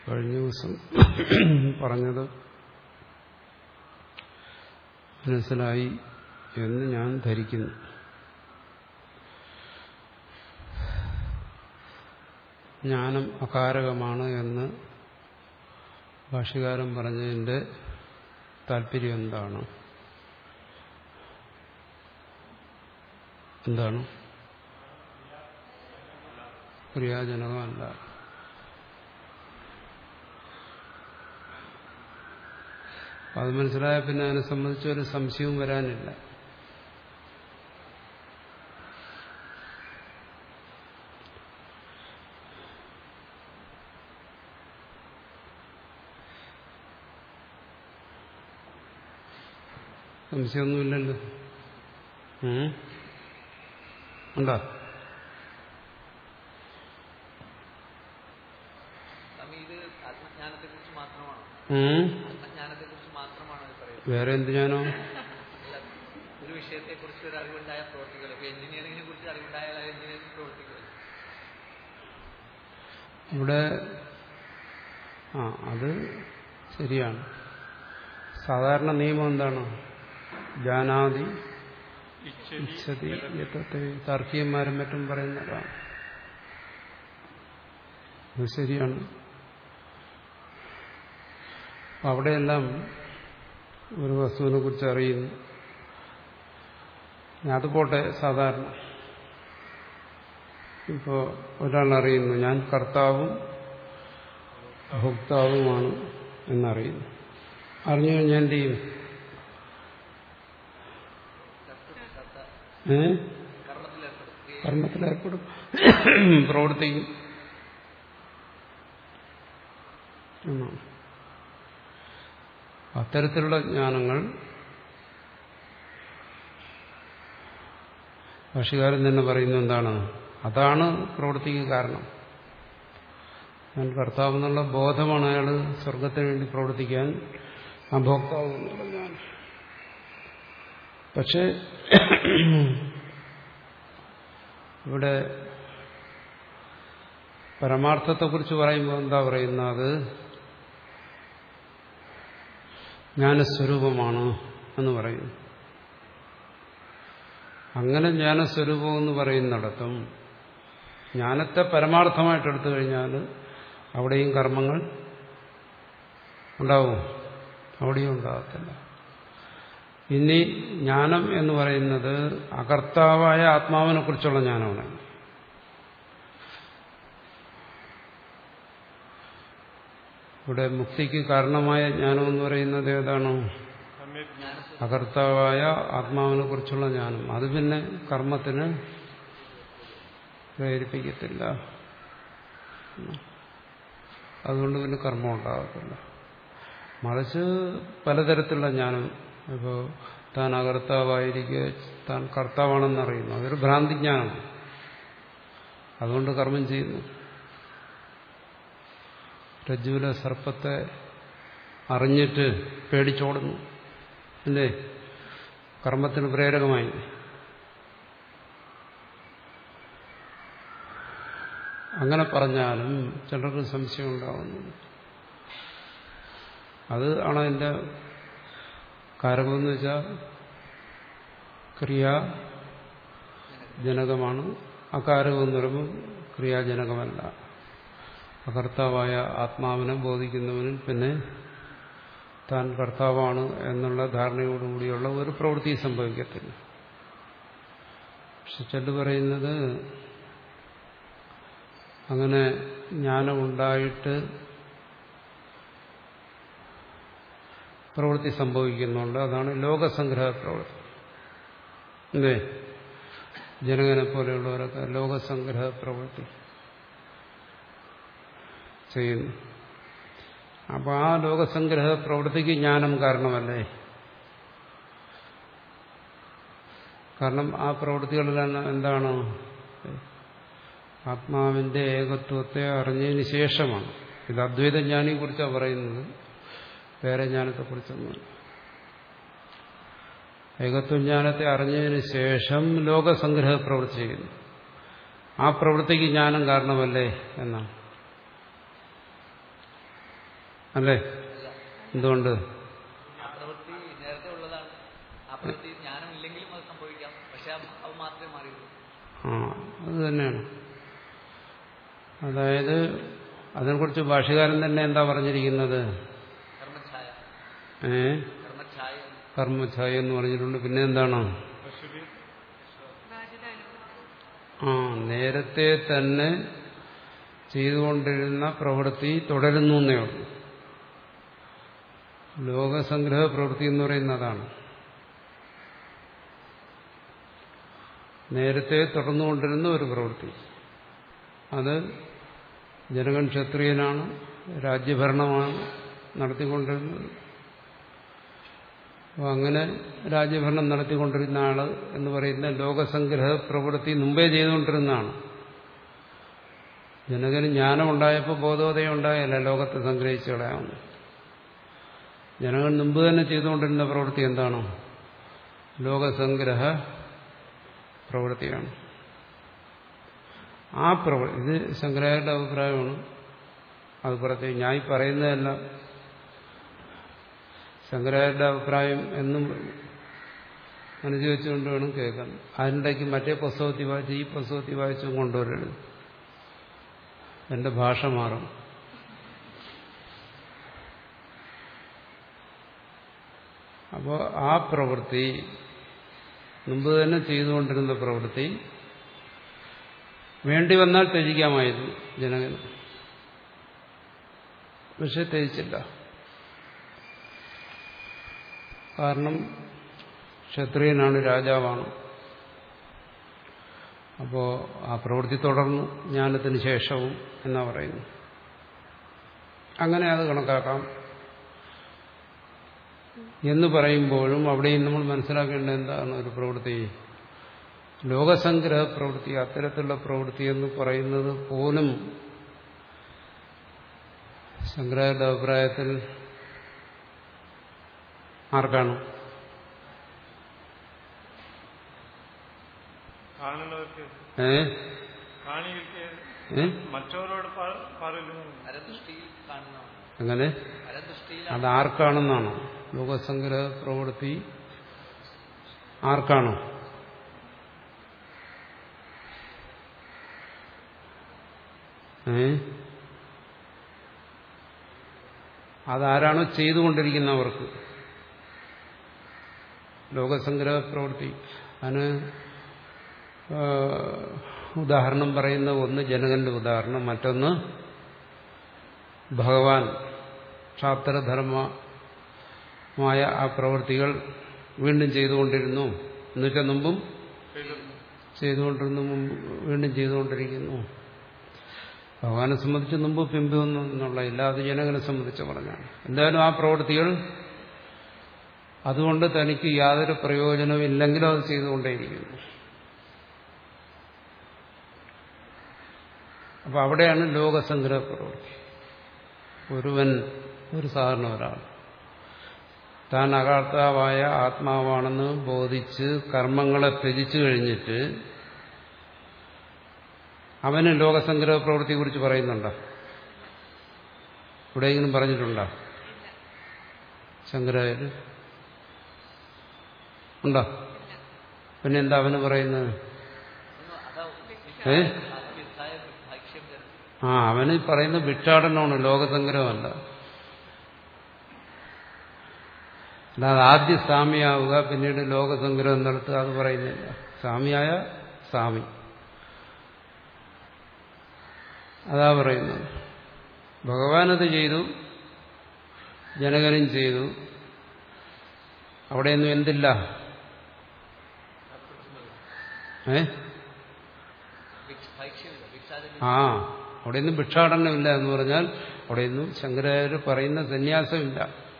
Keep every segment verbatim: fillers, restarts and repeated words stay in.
കഴിഞ്ഞ ദിവസം പറഞ്ഞത് മനസ്സിലായി എന്ന് ഞാൻ ധരിക്കുന്നു. ജ്ഞാനം അകാരകമാണ് എന്ന് ഭാഷ്യകാരൻ പറഞ്ഞതിന്റെ താല്പര്യം എന്താണ്? എന്താണ്? ക്രിയാജനകമല്ല. അത് മനസ്സിലായ പിന്നെ അതിനെ സംബന്ധിച്ച് ഒരു സംശയവും വരാനില്ല. സംശയമൊന്നുമില്ലല്ലോ. ഉണ്ടോ? വേറെ എന്ത് ജ്ഞാനോ? ഒരു വിഷയത്തെ കുറിച്ച് ഒരു അറിവുണ്ടായ പ്രവർത്തികൾ, എഞ്ചിനീയറിംഗിനെ കുറിച്ച് അറിവുണ്ടായ എഞ്ചിനീയറിംഗ് പ്രവർത്തികൾ ഇവിടെ ആ അത് ശരിയാണ്. സാധാരണ നിയമം എന്താണ്? ജാനാതി ഇച്ഛതി യത്തത്തെ താർക്കികന്മാരും മറ്റും പറയുന്നതാണ്. അത് ശരിയാണ്. അവിടെയെല്ലാം ഒരു വസ്തുവിനെ കുറിച്ച് അറിയുന്നു. അത് പോട്ടെ. സാധാരണ ഇപ്പോ ഒരാൾ അറിയുന്നു ഞാൻ കർത്താവും ഭോക്താവുമാണ് എന്നറിയുന്നു. അറിഞ്ഞു കഴിഞ്ഞാൽ എന്ത് ചെയ്യും? ഏ കർമ്മത്തിലേർപ്പെടും, പ്രവർത്തിക്കും എന്നാണ്. അത്തരത്തിലുള്ള ജ്ഞാനങ്ങൾ ഭാഷ്യകാരൻ തന്നെ പറയുന്നു എന്താണ്? അതാണ് പ്രവൃത്തിക്ക് കാരണം. ഞാൻ കർത്താവ് എന്നുള്ള ബോധമാണ് അയാൾ സ്വർഗത്തിന് വേണ്ടി പ്രവർത്തിക്കാൻ ആ ഭോക്താവ് എന്നുള്ള ഞാൻ. പക്ഷെ ഇവിടെ പരമാർത്ഥത്തെക്കുറിച്ച് പറയുമ്പോൾ എന്താ പറയുന്നത്? ജ്ഞാനസ്വരൂപമാണ് എന്ന് പറയുന്നു. അങ്ങനെ ജ്ഞാനസ്വരൂപം എന്ന് പറയുന്നിടത്തും ജ്ഞാനത്തെ പരമാർത്ഥമായിട്ട് എടുത്തു കഴിഞ്ഞാൽ അവിടെയും കർമ്മങ്ങൾ ഉണ്ടാവും, അവിടെയും ഉണ്ടാകത്തില്ല. ഇനി ജ്ഞാനം എന്ന് പറയുന്നത് അകർത്താവായ ആത്മാവിനെ കുറിച്ചുള്ള ജ്ഞാനമാണ്. ഇവിടെ മുക്തിക്ക് കാരണമായ ജ്ഞാനം എന്ന് പറയുന്നത് ഏതാണ്? അകർത്താവായ ആത്മാവിനെ കുറിച്ചുള്ള ജ്ഞാനം. അത് പിന്നെ കർമ്മത്തിന് പ്രേരിപ്പിക്കത്തില്ല. അതുകൊണ്ട് പിന്നെ കർമ്മം ഉണ്ടാകത്തില്ല. മറിച്ച് പലതരത്തിലുള്ള ജ്ഞാനം. ഇപ്പോൾ താൻ അകർത്താവായിരിക്കെ താൻ കർത്താവാണെന്നറിയുന്നു, അതൊരു ഭ്രാന്തിജ്ഞാനമാണ്. അതുകൊണ്ട് കർമ്മം ചെയ്യുന്നു. രജ്ജുവിലെ സർപ്പത്തെ അറിഞ്ഞിട്ട് പേടിച്ചോടുന്നു, അല്ലേ? കർമ്മത്തിന് പ്രേരകമായി. അങ്ങനെ പറഞ്ഞാലും ചിലർക്ക് സംശയം ഉണ്ടാകുന്നു. അത് ആണ് അതിൻ്റെ കാരകമെന്ന് വെച്ചാൽ ക്രിയാജനകമാണ്. അകാരകമെന്ന് പറയുമ്പോൾ ക്രിയാജനകമല്ല. അകർത്താവായ ആത്മാവിനെ ബോധിക്കുന്നവനിൽ പിന്നെ താൻ കർത്താവാണ് എന്നുള്ള ധാരണയോടുകൂടിയുള്ള ഒരു പ്രവൃത്തി സംഭവിക്കത്തില്ല. പക്ഷെ ചെല്ലു പറയുന്നത് അങ്ങനെ ജ്ഞാനമുണ്ടായിട്ട് പ്രവൃത്തി സംഭവിക്കുന്നുണ്ട്. അതാണ് ലോകസംഗ്രഹ പ്രവൃത്തി. അല്ലേ? ജനകനെ പോലെയുള്ളവരൊക്കെ ലോകസംഗ്രഹ പ്രവൃത്തി ചെയ്യുന്നു. അപ്പൊ ആ ലോകസംഗ്രഹ പ്രവൃത്തിക്ക് ജ്ഞാനം കാരണമല്ലേ? കാരണം ആ പ്രവൃത്തികളിലെല്ലാം എന്താണ്? ആത്മാവിന്റെ ഏകത്വത്തെ അറിഞ്ഞതിന് ശേഷമാണ്. ഇത് അദ്വൈത ജ്ഞാനിയെ കുറിച്ചാണ് പറയുന്നത്, വേറെ ജ്ഞാനത്തെക്കുറിച്ചൊന്നുമില്ല. ഏകത്വജ്ഞാനത്തെ അറിഞ്ഞതിന് ശേഷം ലോകസംഗ്രഹ പ്രവൃത്തി ചെയ്യുന്നു. ആ പ്രവൃത്തിക്ക് ജ്ഞാനം കാരണമല്ലേ എന്നാണ്. അല്ലേ? എന്തുകൊണ്ട്? ആ പ്രവൃത്തി നേരത്തെ ഉള്ളതാണ്. ആ പ്രവൃത്തി ജ്ഞാനം ഇല്ലെങ്കിലും അത് സംഭവിക്കാം. പക്ഷെ അത് മാത്രമേ മാറിയുള്ളൂ. ആ അത് തന്നെയാണ്. അതായത് അതിനെക്കുറിച്ച് ഭാഷ്യകാരൻ തന്നെ എന്താ പറഞ്ഞിരിക്കുന്നത്? കർമ്മഛായ. ഏ കർമ്മഛായ കർമ്മഛായ എന്ന് പറഞ്ഞിട്ടുണ്ട്. പിന്നെ എന്താണ്? ആ നേരത്തെ തന്നെ ചെയ്തുകൊണ്ടിരുന്ന പ്രവൃത്തി തുടരുന്നു എന്നേ ഉള്ളൂ. ലോകസംഗ്രഹ പ്രവൃത്തി എന്ന് പറയുന്നതാണ്. നേരത്തെ തുടർന്നുകൊണ്ടിരുന്ന ഒരു പ്രവൃത്തി. അത് ജനകൻ ക്ഷത്രിയനാണ്, രാജ്യഭരണമാണ് നടത്തിക്കൊണ്ടിരുന്നത്. അപ്പോൾ അങ്ങനെ രാജ്യഭരണം നടത്തിക്കൊണ്ടിരുന്ന ആള് എന്ന് പറയുന്ന ലോകസംഗ്രഹ പ്രവൃത്തി മുമ്പേ ചെയ്തുകൊണ്ടിരുന്നതാണ്. ജനകന് ജ്ഞാനം ഉണ്ടായപ്പോൾ ബോധോദയം ഉണ്ടായല്ല ലോകത്തെ സംഗ്രഹിച്ചു കളയാവുന്നു. ജനകൻ മുമ്പ് തന്നെ ചെയ്തുകൊണ്ടിരുന്ന പ്രവൃത്തി എന്താണ്? ലോകസംഗ്രഹ പ്രവൃത്തിയാണ്. ആ പ്രവൃത്തി ഇത് ശങ്കരാചാര്യരുടെ അഭിപ്രായമാണ്. അത് പ്രത്യേകം ഞാൻ ഈ പറയുന്നതെല്ലാം ശങ്കരാചാര്യരുടെ അഭിപ്രായം എന്നും മനസ്സിൽ വെച്ചുകൊണ്ട് വേണം കേൾക്കാൻ. അതിനിടയ്ക്ക് മറ്റേ പുസ്തകത്തിൽ വായിച്ച് ഈ പുസ്തകത്തിൽ വായിച്ചും കൊണ്ടുവരരുത്. എന്റെ ഭാഷ മാറും. അപ്പോൾ ആ പ്രവൃത്തി മുമ്പ് തന്നെ ചെയ്തുകൊണ്ടിരുന്ന പ്രവൃത്തി വേണ്ടി വന്നാൽ ത്യജിക്കാമായിരുന്നു ജനകന്. പക്ഷെ ത്യജിച്ചില്ല. കാരണം ക്ഷത്രിയനാണ്, രാജാവാണ്. അപ്പോൾ ആ പ്രവൃത്തി തുടർന്നു ജ്ഞാനത്തിന് ശേഷവും എന്നാ പറയുന്നു. അങ്ങനെ അത് കണക്കാക്കാം എന്ന് പറയുമ്പോഴും അവിടെയും നമ്മൾ മനസ്സിലാക്കേണ്ടത് എന്താണ്? ഒരു പ്രവൃത്തി ലോകസംഗ്രഹ പ്രവൃത്തി, അത്തരത്തിലുള്ള പ്രവൃത്തി എന്ന് പറയുന്നത് പോലും ശങ്കരാചാര്യരുടെ അഭിപ്രായത്തിൽ ആർക്കാണ്? ഏ അങ്ങനെ അത് ആർക്കാണെന്നാണ്? ലോകസംഗ്രഹ പ്രവൃത്തി ആർക്കാണ്? ഏ അതാരാണോ ചെയ്തുകൊണ്ടിരിക്കുന്നവർക്ക്. ലോകസംഗ്രഹ പ്രവൃത്തി അതിന് ഉദാഹരണം പറയുന്ന ഒന്ന് ജനകന്റെ ഉദാഹരണം, മറ്റൊന്ന് ഭഗവാൻ ക്ഷാത്രധർമ്മമായ ആ പ്രവൃത്തികൾ വീണ്ടും ചെയ്തുകൊണ്ടിരുന്നു. എന്നുവെച്ചാൽ മുമ്പും ചെയ്തുകൊണ്ടിരുന്നു, വീണ്ടും ചെയ്തുകൊണ്ടിരിക്കുന്നു. ഭഗവാനെ സംബന്ധിച്ച് മുമ്പ് പിമ്പൊന്നും എന്നുള്ള ഇല്ല, അത് ജനകനെ സംബന്ധിച്ച് പറഞ്ഞാണ്. എന്തായാലും ആ പ്രവൃത്തികൾ അതുകൊണ്ട് തനിക്ക് യാതൊരു പ്രയോജനവും ഇല്ലെങ്കിലും അത് ചെയ്തുകൊണ്ടേയിരിക്കുന്നു. അപ്പൊ അവിടെയാണ് ലോകസംഗ്രഹ പ്രവൃത്തി. ഒരുവൻ, ഒരു സാധാരണ ഒരാൾ താൻ അകർത്താവായ ആത്മാവാണെന്ന് ബോധിച്ച് കർമ്മങ്ങളെ ത്യജിച്ചു കഴിഞ്ഞിട്ട് അവന് ലോകസംഗ്രഹ പ്രവൃത്തിയെക്കുറിച്ച് പറയുന്നുണ്ടോ? എവിടെയെങ്കിലും പറഞ്ഞിട്ടുണ്ടോ? ശങ്കരാചാര്യർ ഉണ്ടോ? പിന്നെ എന്താ അവന് പറയുന്നത്? ഏ ആ അവന് പറയുന്ന ഭിക്ഷാടനമാണ്, ലോകസംഗ്രഹമല്ല. അല്ലാതെ ആദ്യം സ്വാമിയാവുക പിന്നീട് ലോകസംഗ്രഹം നടത്തുക അത് പറയുന്നില്ല. സ്വാമിയായ സ്വാമി അതാ പറയുന്നത്. ഭഗവാനത് ചെയ്തു, ജനകനും ചെയ്തു. അവിടെയൊന്നും എന്തില്ല? ഏ ആ അവിടെയൊന്നും ഭിക്ഷാടനമില്ല എന്ന് പറഞ്ഞാൽ അവിടെയൊന്നും ശങ്കരാചാര്യർ പറയുന്ന സന്യാസമില്ല.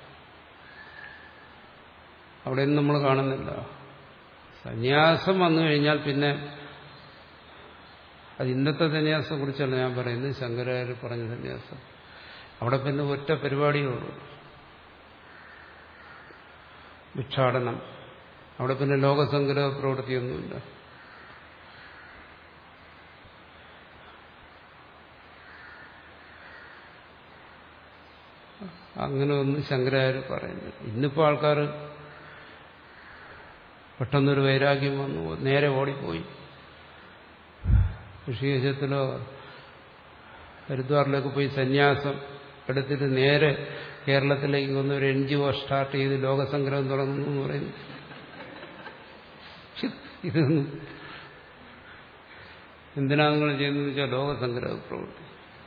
അവിടെയൊന്നും നമ്മൾ കാണുന്നില്ല. സന്യാസം വന്നു കഴിഞ്ഞാൽ പിന്നെ അത് ഇന്നത്തെ സന്യാസത്തെ കുറിച്ചല്ല ഞാൻ പറയുന്നത്, ശങ്കരാചാര്യർ പറഞ്ഞ സന്യാസം. അവിടെ പിന്നെ ഒറ്റ പരിപാടിയേ ഉള്ളൂ, ഭിക്ഷാടനം. അവിടെ പിന്നെ ലോകസംഗ്രഹ പ്രവൃത്തിയൊന്നുമില്ല. അങ്ങനെ ഒന്ന് ശങ്കരാചാര്യ പറയുന്നത്. ഇന്നിപ്പോൾ ആൾക്കാർ പെട്ടെന്നൊരു വൈരാഗ്യം വന്നു, നേരെ ഓടിപ്പോയി ഋഷികേശത്തിലോ ഹരിദ്വാറിലൊക്കെ പോയി സന്യാസം എടുത്തിട്ട് നേരെ കേരളത്തിലേക്ക് വന്ന് ഒരു എൻ ജി ഒ സ്റ്റാർട്ട് ചെയ്ത് ലോകസംഗ്രഹം തുടങ്ങുന്നു എന്ന് പറയുന്നു. ഇതൊന്നും എന്തിനാ നിങ്ങൾ ചെയ്യുന്നതെന്ന് വെച്ചാൽ ലോകസംഗ്രഹ പ്രവൃത്തി.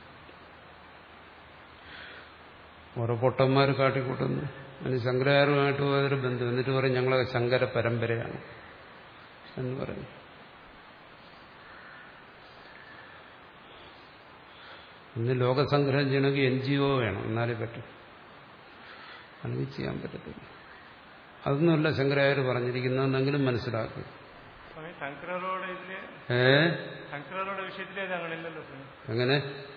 ഓരോ പൊട്ടന്മാർ കാട്ടിക്കൂട്ടുന്നു. അതിന് ശങ്കരാചാര്യരുമായിട്ട് പോയൊരു ബന്ധം, എന്നിട്ട് പറയും ഞങ്ങളെ ശങ്കര പരമ്പരയാണ് എന്ന് പറയും. ഇന്ന് ലോകസംഗ്രഹം ചെയ്യണമെങ്കിൽ എൻ ജി ഒ വേണം, എന്നാലേ പറ്റും, അല്ലെങ്കിൽ ചെയ്യാൻ പറ്റത്തില്ല. അതൊന്നുമല്ല ശങ്കരാചാര്യ പറഞ്ഞിരിക്കുന്നതെന്നെങ്കിലും മനസ്സിലാക്കും. ഏ എങ്ങനെ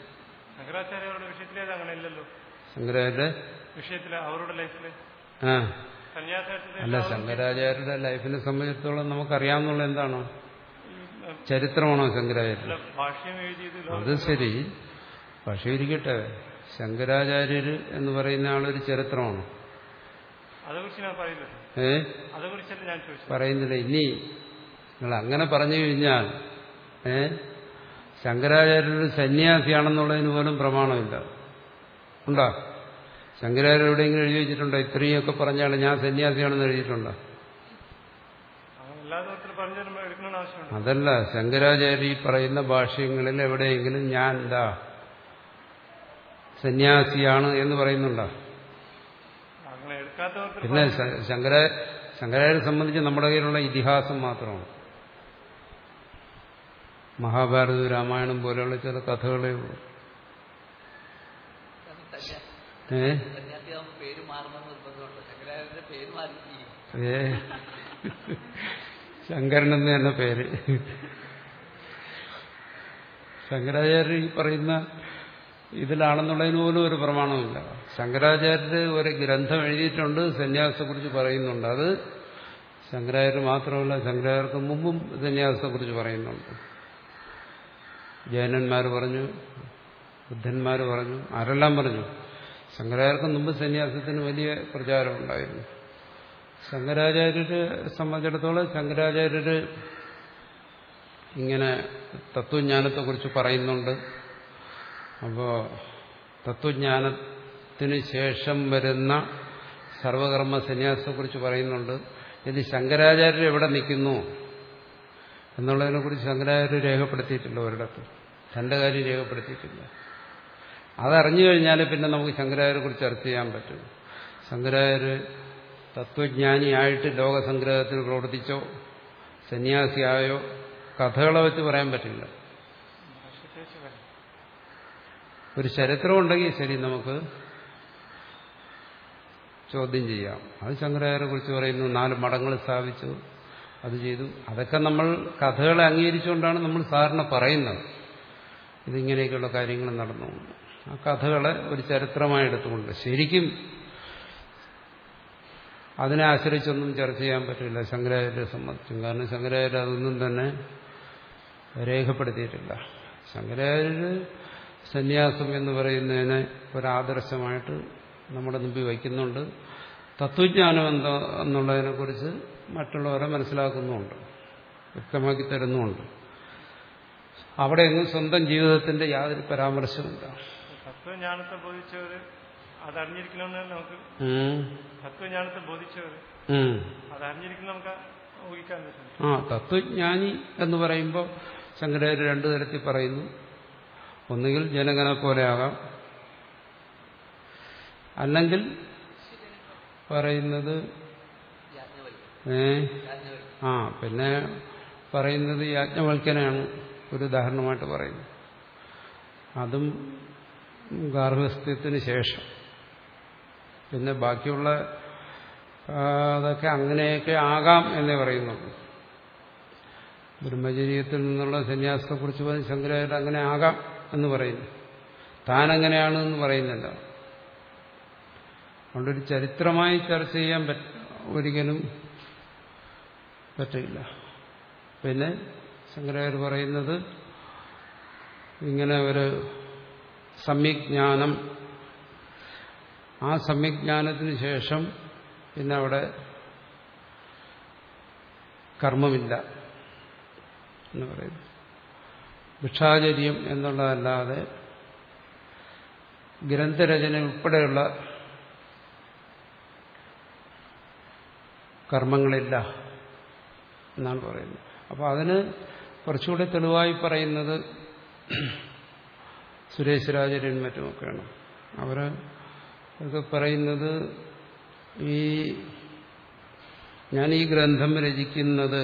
ശങ്കരാചാര്യ വിഷയത്തില് അവരുടെ ലൈഫില് ആ അല്ല, ശങ്കരാചാര്യരുടെ ലൈഫിനെ സംബന്ധിച്ചിടത്തോളം നമുക്കറിയാവുന്നുള്ള എന്താണോ? ചരിത്രമാണോ ശങ്കരാചാര്യ? ഭാഷ്യം എഴുതിയത് അത് ശരി, പക്ഷേ ഇരിക്കട്ടെ, ശങ്കരാചാര്യര് എന്ന് പറയുന്ന ആളൊരു ചരിത്രമാണ്. അതേക്കുറിച്ച് ഞാൻ പറയുന്നത് ഏ അതേക്കുറിച്ചല്ല ഞാൻ ചോദിച്ചത്. പറയുന്നില്ല. ഇനി നിങ്ങൾ അങ്ങനെ പറഞ്ഞു കഴിഞ്ഞാൽ ഏ ശങ്കരാചാര്യര് സന്യാസിയാണെന്നുള്ളതിന് പോലും പ്രമാണമില്ല. ഉണ്ടോ? ശങ്കരാചാര്യ എവിടെയെങ്കിലും എഴുതി വെച്ചിട്ടുണ്ടോ? ഇത്രയൊക്കെ പറഞ്ഞാൽ ഞാൻ സന്യാസിയാണെന്ന് എഴുതിയിട്ടുണ്ടോ? അതല്ല, ശങ്കരാചാര്യ പറയുന്ന ഭാഷ്യങ്ങളിൽ എവിടെയെങ്കിലും ഞാൻ എന്താ സന്യാസിയാണ് എന്ന് പറയുന്നുണ്ടോ? പിന്നെ ശങ്കര ശങ്കരാചാര്യെ സംബന്ധിച്ച് നമ്മുടെ കയ്യിലുള്ള ഇതിഹാസം മാത്രമാണ്. മഹാഭാരതവും രാമായണം പോലെയുള്ള ചില കഥകളേ ഉള്ളൂ. ഏ ഏ ശങ്കരൻ എന്ന് തന്നെ പേര്. ശങ്കരാചാര്യ ഈ പറയുന്ന ഇതിലാണെന്നുള്ളതിന് പോലും ഒരു പ്രമാണമില്ല. ശങ്കരാചാര്യര് ഒരു ഗ്രന്ഥം എഴുതിയിട്ടുണ്ട്, സന്യാസത്തെക്കുറിച്ച് പറയുന്നുണ്ട്. അത് ശങ്കരാചാര്യ മാത്രമല്ല, ശങ്കരാചാര്യർക്ക് മുമ്പും സന്യാസത്തെക്കുറിച്ച് പറയുന്നുണ്ട്. ജൈനന്മാർ പറഞ്ഞു, ബുദ്ധന്മാർ പറഞ്ഞു, ആരെല്ലാം പറഞ്ഞു. ശങ്കരാചാര്യർക്ക് മുമ്പ് സന്യാസത്തിന് വലിയ പ്രചാരമുണ്ടായിരുന്നു. ശങ്കരാചാര്യരെ സംബന്ധിച്ചിടത്തോളം ശങ്കരാചാര്യര് ഇങ്ങനെ തത്വജ്ഞാനത്തെക്കുറിച്ച് പറയുന്നുണ്ട്. അപ്പോൾ തത്വജ്ഞാനത്തിന് ശേഷം വരുന്ന സർവകർമ്മ സന്യാസത്തെക്കുറിച്ച് പറയുന്നുണ്ട്. ഇത് ശങ്കരാചാര്യർ എവിടെ നിൽക്കുന്നു എന്നുള്ളതിനെക്കുറിച്ച് ശങ്കരാചാര്യ രേഖപ്പെടുത്തിയിട്ടില്ല ഒരിടത്തും. തന്റെ കാര്യം രേഖപ്പെടുത്തിയിട്ടില്ല. അതറിഞ്ഞു കഴിഞ്ഞാൽ പിന്നെ നമുക്ക് ശങ്കരാചാര്യരെ കുറിച്ച് ചർച്ച ചെയ്യാൻ പറ്റും. ശങ്കരാചാര്യ തത്വജ്ഞാനിയായിട്ട് ലോകസംഗ്രഹത്തിൽ പ്രവർത്തിച്ചോ സന്യാസിയായോ കഥകളെ വെച്ച് പറയാൻ പറ്റില്ല. ഒരു ചരിത്രമുണ്ടെങ്കിൽ ശരി, നമുക്ക് ചോദ്യം ചെയ്യാം. അത് ശങ്കരാചാര്യരെ കുറിച്ച് പറയുന്നു, നാല് മഠങ്ങൾ സ്ഥാപിച്ചു, അത് ചെയ്തു. അതൊക്കെ നമ്മൾ കഥകളെ അംഗീകരിച്ചുകൊണ്ടാണ് നമ്മൾ സാധാരണ പറയുന്നത്. ഇതിങ്ങനെയൊക്കെയുള്ള കാര്യങ്ങൾ നടന്നു. ആ കഥകളെ ഒരു ചരിത്രമായി എടുത്തുകൊണ്ട് ശരിക്കും അതിനെ ആശ്രയിച്ചൊന്നും ചർച്ച ചെയ്യാൻ പറ്റില്ല ശങ്കരാചാര്യരെ സംബന്ധിച്ചും. കാരണം ശങ്കരാചാര്യ അതൊന്നും തന്നെ രേഖപ്പെടുത്തിയിട്ടില്ല. ശങ്കരാചാര്യര് സന്യാസം എന്ന് പറയുന്നതിനെ ഒരാദർശമായിട്ട് നമ്മുടെ മുമ്പിൽ വയ്ക്കുന്നുണ്ട്. തത്വജ്ഞാനം എന്താ എന്നുള്ളതിനെക്കുറിച്ച് മറ്റുള്ളവരെ മനസ്സിലാക്കുന്നുമുണ്ട്, വ്യക്തമാക്കി തരുന്നുമുണ്ട്. അവിടെ എങ്ങും സ്വന്തം ജീവിതത്തിന്റെ യാതൊരു പരാമർശമില്ല. തത്വജ്ഞാനത്തെ ബോധിച്ചവര് അതറിഞ്ഞിരിക്കണമെന്ന് നമുക്ക് തത്വജ്ഞാനത്തെ ബോധിച്ചവര് അതറിഞ്ഞിരിക്കണം നമുക്ക് ഊഹിക്കാൻ പറ്റും. ആ തത്വജ്ഞാനി എന്ന് പറയുമ്പോൾ ശങ്കരാചാര്യ രണ്ടു തരത്തിൽ പറയുന്നു. ഒന്നുകിൽ ജനകനെ പോലെ ആകാം, അല്ലെങ്കിൽ പറയുന്നത് ഏ ആ പിന്നെ പറയുന്നത് യാജ്ഞവൽക്കനാണ് ഒരു ഉദാഹരണമായിട്ട് പറയുന്നത്. അതും ഗാർഹസ്ഥ്യത്തിന് ശേഷം. പിന്നെ ബാക്കിയുള്ള അതൊക്കെ അങ്ങനെയൊക്കെ ആകാം എന്നേ പറയുന്നുള്ളൂ. ബ്രഹ്മചര്യത്തിൽ നിന്നുള്ള സന്യാസത്തെക്കുറിച്ച് പറഞ്ഞ് ശങ്കരാചാര്യ അങ്ങനെ ആകാം എന്ന് പറയുന്നു. താനെങ്ങനെയാണ് എന്ന് പറയുന്നില്ല. അതുകൊണ്ടൊരു ചരിത്രമായി ചർച്ച ചെയ്യാൻ പറ്റ ഒരിക്കലും പറ്റില്ല. പിന്നെ ശങ്കരാചാര്യ പറയുന്നത് ഇങ്ങനെ ഒരു സമ്യജ്ഞാനം ആ സമ്യജ്ഞാനത്തിന് ശേഷം പിന്നെ അവിടെ കർമ്മമില്ല എന്ന് പറയുന്നു. ഭിക്ഷാചര്യം എന്നുള്ളതല്ലാതെ ഗ്രന്ഥരചന ഉൾപ്പെടെയുള്ള കർമ്മങ്ങളില്ല എന്നാണ് പറയുന്നത്. അപ്പോൾ അതിന് കുറച്ചുകൂടി തെളിവായി പറയുന്നത് സുരേശ്വരാചാര്യൻ മറ്റുമൊക്കെയാണ്. അവർ ഒക്കെ പറയുന്നത് ഈ ഞാൻ ഈ ഗ്രന്ഥം രചിക്കുന്നത്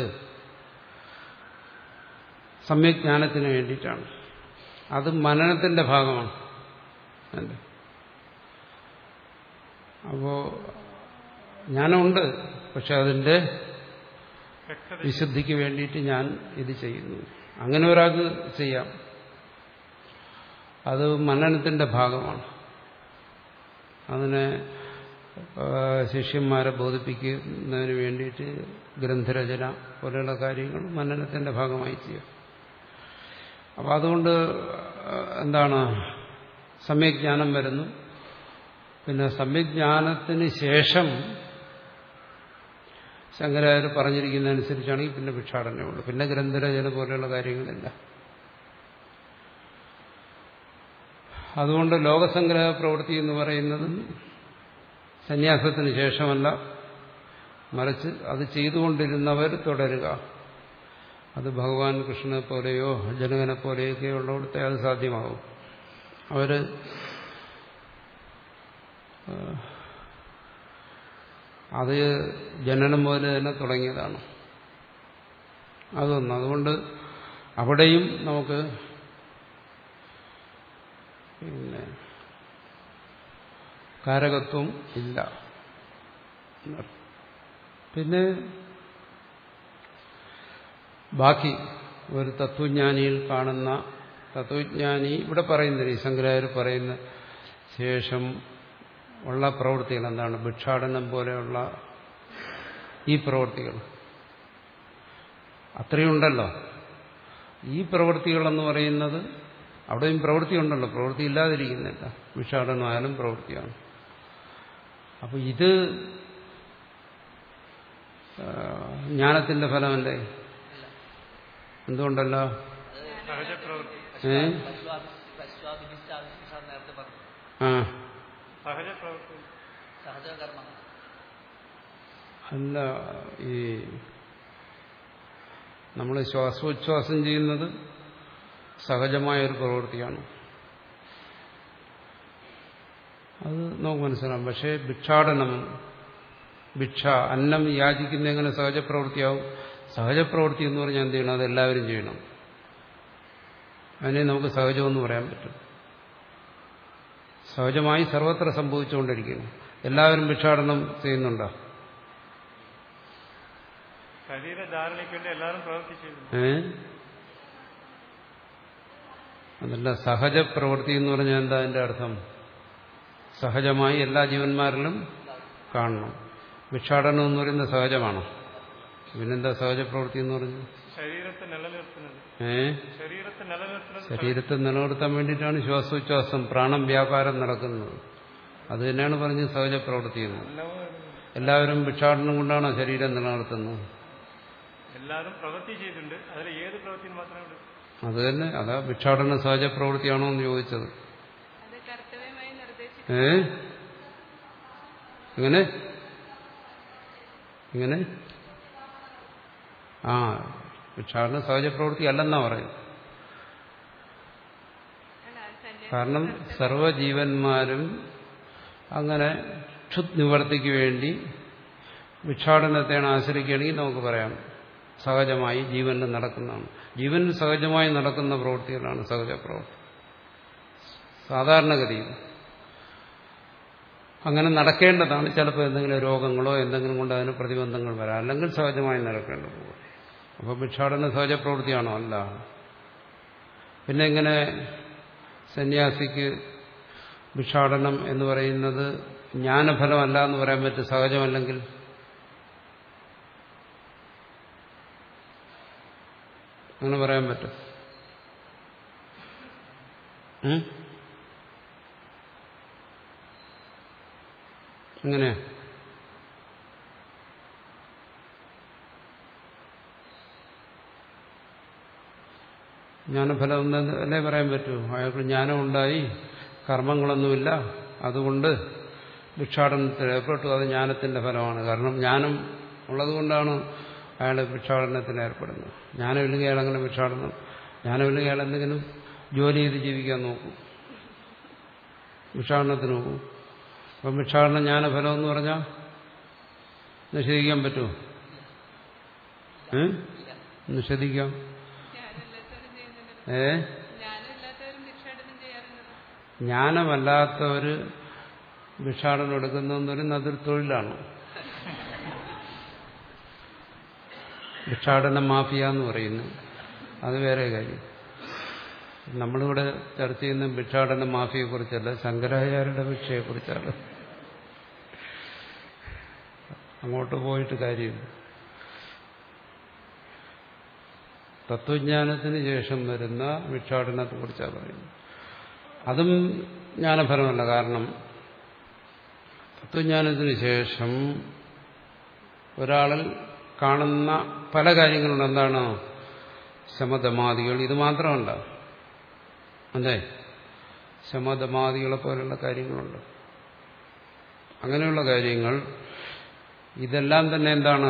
സമ്യജ്ഞാനത്തിന് വേണ്ടിയിട്ടാണ്. അത് മനനത്തിന്റെ ഭാഗമാണ്. അപ്പോ ജ്ഞാനമുണ്ട്, പക്ഷെ അതിന്റെ വിശുദ്ധിക്ക് വേണ്ടിയിട്ട് ഞാൻ ഇത് ചെയ്യുന്നു. അങ്ങനെ ഒരാൾക്ക് ചെയ്യാം. അത് മനനത്തിന്റെ ഭാഗമാണ്. അതിനെ ശിഷ്യന്മാരെ ബോധിപ്പിക്കുന്നതിന് വേണ്ടിയിട്ട് ഗ്രന്ഥരചന പോലെയുള്ള കാര്യങ്ങൾ മനനത്തിന്റെ ഭാഗമായി ചെയ്യാം. അപ്പം അതുകൊണ്ട് എന്താണ്, സമ്യജ്ഞാനം വരുന്നു. പിന്നെ സമ്യജ്ഞാനത്തിന് ശേഷം ശങ്കരാചാര്യർ പറഞ്ഞിരിക്കുന്നതനുസരിച്ചാണെങ്കിൽ പിന്നെ ഭിക്ഷാടനമേ ഉള്ളൂ. പിന്നെ ഗ്രന്ഥരചന പോലെയുള്ള കാര്യങ്ങളില്ല. അതുകൊണ്ട് ലോകസംഗ്രഹ പ്രവൃത്തി എന്ന് പറയുന്നത് സന്യാസത്തിന് ശേഷമല്ല, മറിച്ച് അത് ചെയ്തുകൊണ്ടിരുന്നവർ തുടരുക. അത് ഭഗവാൻ കൃഷ്ണനെ പോലെയോ ജനകനെ പോലെയൊക്കെ ഉള്ളിടത്തെ അത് സാധ്യമാകും. അവര് അത് ജനനം മുതൽ തന്നെ തുടങ്ങിയതാണ്. അതൊന്നും അതുകൊണ്ട് അവിടെയും നമുക്ക് പിന്നെ കാരകത്വം ഇല്ല. പിന്നെ ബാക്കി ഒരു തത്വജ്ഞാനിയിൽ കാണുന്ന തത്വജ്ഞാനി ഇവിടെ പറയുന്നില്ല, ഈ ശങ്കരാചാര്യർ പറയുന്ന ശേഷം ഉള്ള പ്രവൃത്തികൾ എന്താണ്, ഭിക്ഷാടനം പോലെയുള്ള ഈ പ്രവൃത്തികൾ അത്രയുണ്ടല്ലോ. ഈ പ്രവൃത്തികളെന്ന് പറയുന്നത് അവിടെയും പ്രവൃത്തി ഉണ്ടല്ലോ, പ്രവൃത്തി ഇല്ലാതിരിക്കുന്നില്ല. ഭിക്ഷാടനമായാലും പ്രവൃത്തിയാണ്. അപ്പൊ ഇത് ജ്ഞാനത്തിന്റെ ഫലമല്ലേ? എന്തുകൊണ്ടല്ല? ഏ ആ അല്ല, ഈ നമ്മൾ ശ്വാസോച്ഛ്വാസം ചെയ്യുന്നത് സഹജമായൊരു പ്രവൃത്തിയാണ്. അത് നമുക്ക് മനസ്സിലാവും. പക്ഷേ ഭിക്ഷാടനം, ഭിക്ഷ അന്നം യാചിക്കുന്ന എങ്ങനെ സഹജപ്രവൃത്തിയാവും? സഹജപ്രവൃത്തി എന്ന് പറഞ്ഞാൽ എന്ത് ചെയ്യണം? അതെല്ലാവരും ചെയ്യണം. അതിനെ നമുക്ക് സഹജമെന്ന് പറയാൻ പറ്റും. സഹജമായി സർവത്ര സംഭവിച്ചുകൊണ്ടിരിക്കുന്നു. എല്ലാവരും ഭിക്ഷാടനം ചെയ്യുന്നുണ്ടോ? ഏ അതല്ല, സഹജപ്രവൃത്തി എന്ന് പറഞ്ഞാൽ എന്താ അതിന്റെ അർത്ഥം? സഹജമായി എല്ലാ ജീവന്മാരിലും കാണണം. ഭിക്ഷാടനം എന്ന് പറയുന്നത് സഹജമാണോ? പിന്നെന്താ സഹജപ്രവൃത്തി എന്ന് പറഞ്ഞു? ശരീരത്തെ നിലനിർത്തുന്നത്. ഏ ശരീരത്തെ നിലനിർത്തുന്നത് ശരീരത്തെ നിലനിർത്താൻ വേണ്ടിയിട്ടാണ് ശ്വാസോച്ഛ്വാസം, പ്രാണം വ്യാപാരം നടക്കുന്നത്. അത് തന്നെയാണ് പറഞ്ഞത് സഹജപ്രവൃത്തി എന്ന്. എല്ലാവരും ഭിക്ഷാടനം കൊണ്ടാണോ ശരീരം നിലനിർത്തുന്നത്? എല്ലാവരും പ്രവൃത്തി ചെയ്തിട്ടുണ്ട്. അതിൽ ഏത് പ്രവൃത്തി മാത്രമേ അത് തന്നെ. അതാ ഭിക്ഷാടന സഹജപ്രവൃത്തിയാണോ എന്ന് ചോദിച്ചത്. ഏ എങ്ങനെ എങ്ങനെ ആ ഭിക്ഷാടന സഹജപ്രവൃത്തി അല്ലെന്നാ പറയും. കാരണം സർവ്വജീവന്മാരും അങ്ങനെ ക്ഷുത് നിവർത്തിക്ക് വേണ്ടി ഭിക്ഷാടനത്തെയാണ് ആശ്രയിക്കുകയാണെങ്കിൽ നമുക്ക് പറയാം സഹജമായി ജീവനിൽ നടക്കുന്നതാണ്. ജീവനിൽ സഹജമായി നടക്കുന്ന പ്രവൃത്തികളാണ് സഹജപ്രവൃത്തി. സാധാരണഗതിയിൽ അങ്ങനെ നടക്കേണ്ടതാണ്. ചിലപ്പോൾ എന്തെങ്കിലും രോഗങ്ങളോ എന്തെങ്കിലും കൊണ്ട് അതിന് പ്രതിബന്ധങ്ങൾ വരാം. അല്ലെങ്കിൽ സഹജമായി നടക്കേണ്ട പോകും. അപ്പോൾ ഭിക്ഷാടന സഹജപ്രവൃത്തിയാണോ? അല്ല. പിന്നെ എങ്ങനെ സന്യാസിക്ക് ഭിക്ഷാടനം എന്ന് പറയുന്നത് ജ്ഞാനഫലമല്ല എന്ന് പറയാൻ പറ്റും സഹജമല്ലെങ്കിൽ? അങ്ങനെ പറയാൻ പറ്റും? എങ്ങനെ? ജ്ഞാനഫലം എന്ന് അല്ലേ പറയാൻ പറ്റൂ? അയാൾക്ക് ജ്ഞാനം ഉണ്ടായി, കർമ്മങ്ങളൊന്നുമില്ല, അതുകൊണ്ട് ഭിക്ഷാടനത്തിൽ ഏർപ്പെട്ടു. അത് ജ്ഞാനത്തിന്റെ ഫലമാണ്. കാരണം ജ്ഞാനം ഉള്ളതുകൊണ്ടാണ് അയാൾ ഭിക്ഷാടനത്തിന് ഏർപ്പെടുന്നത്. ജ്ഞാനമില്ലെങ്കിൽ അയാൾ അങ്ങനെ ഭിക്ഷാടനം ജ്ഞാനമില്ലെങ്കിൽ അയാൾ എന്തെങ്കിലും ജോലി ചെയ്ത് ജീവിക്കാൻ നോക്കും, ഭിക്ഷാടനത്തിന് പോകും. അപ്പം ഭിക്ഷാടനം ജ്ഞാനഫലം എന്ന് പറഞ്ഞാൽ നിഷേധിക്കാൻ പറ്റുമോ? ഏ നിഷേധിക്കാം. ഏ ജ്ഞാനമല്ലാത്തവര് ഭിക്ഷാടനം എടുക്കുന്നതെന്നൊരു അതൊരു തൊഴിലാണ്. ഭിക്ഷാടന മാഫിയ എന്ന് പറയുന്നു, അത് വേറെ കാര്യം. നമ്മളിവിടെ ചർച്ച ചെയ്യുന്ന ഭിക്ഷാടന മാഫിയെക്കുറിച്ചല്ല, ശങ്കരാചാര്യരുടെ ഭിക്ഷയെക്കുറിച്ചാണ്. അങ്ങോട്ട് പോയിട്ട് കാര്യമില്ല. തത്വജ്ഞാനത്തിന് ശേഷം വരുന്ന ഭിക്ഷാടനത്തെക്കുറിച്ചാണ് പറയുന്നത്. അതും ജ്ഞാനഫലമല്ല. കാരണം തത്വജ്ഞാനത്തിന് ശേഷം ഒരാളിൽ കാണുന്ന പല കാര്യങ്ങളുണ്ട്. എന്താണ്? ശമദമാദികൾ. ഇത് മാത്രമല്ല, അല്ലേ? ശമദമാദികളെ പോലുള്ള കാര്യങ്ങളുണ്ട്. അങ്ങനെയുള്ള കാര്യങ്ങൾ ഇതെല്ലാം തന്നെ എന്താണ്?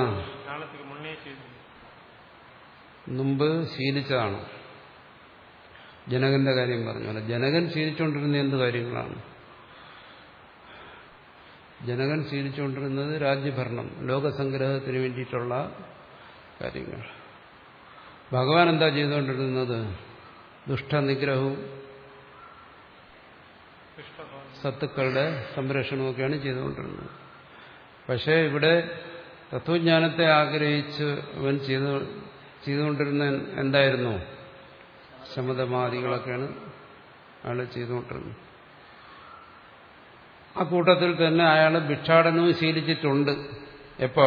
മുമ്പ് ശീലിച്ചതാണ്. ജനകന്റെ കാര്യം പറഞ്ഞാൽ ജനകൻ ശീലിച്ചുകൊണ്ടിരുന്ന എന്ത് കാര്യങ്ങളാണ്? ജനകൻ ശീലിച്ചുകൊണ്ടിരുന്നത് രാജ്യഭരണം, ലോകസംഗ്രഹത്തിന് വേണ്ടിയിട്ടുള്ള കാര്യങ്ങൾ. ഭഗവാൻ എന്താ ചെയ്തുകൊണ്ടിരുന്നത്? ദുഷ്ടനിഗ്രഹവും സത്തുക്കളുടെ സംരക്ഷണമൊക്കെയാണ് ചെയ്തുകൊണ്ടിരുന്നത്. പക്ഷേ ഇവിടെ തത്വജ്ഞാനത്തെ ആഗ്രഹിച്ച് അവൻ ചെയ്തു ചെയ്തുകൊണ്ടിരുന്ന എന്തായിരുന്നു? ശമദമാദികളൊക്കെയാണ് അയാൾ ചെയ്തുകൊണ്ടിരുന്നത്. ആ കൂട്ടത്തിൽ തന്നെ അയാൾ ഭിക്ഷാടനവും ശീലിച്ചിട്ടുണ്ട്. എപ്പോ?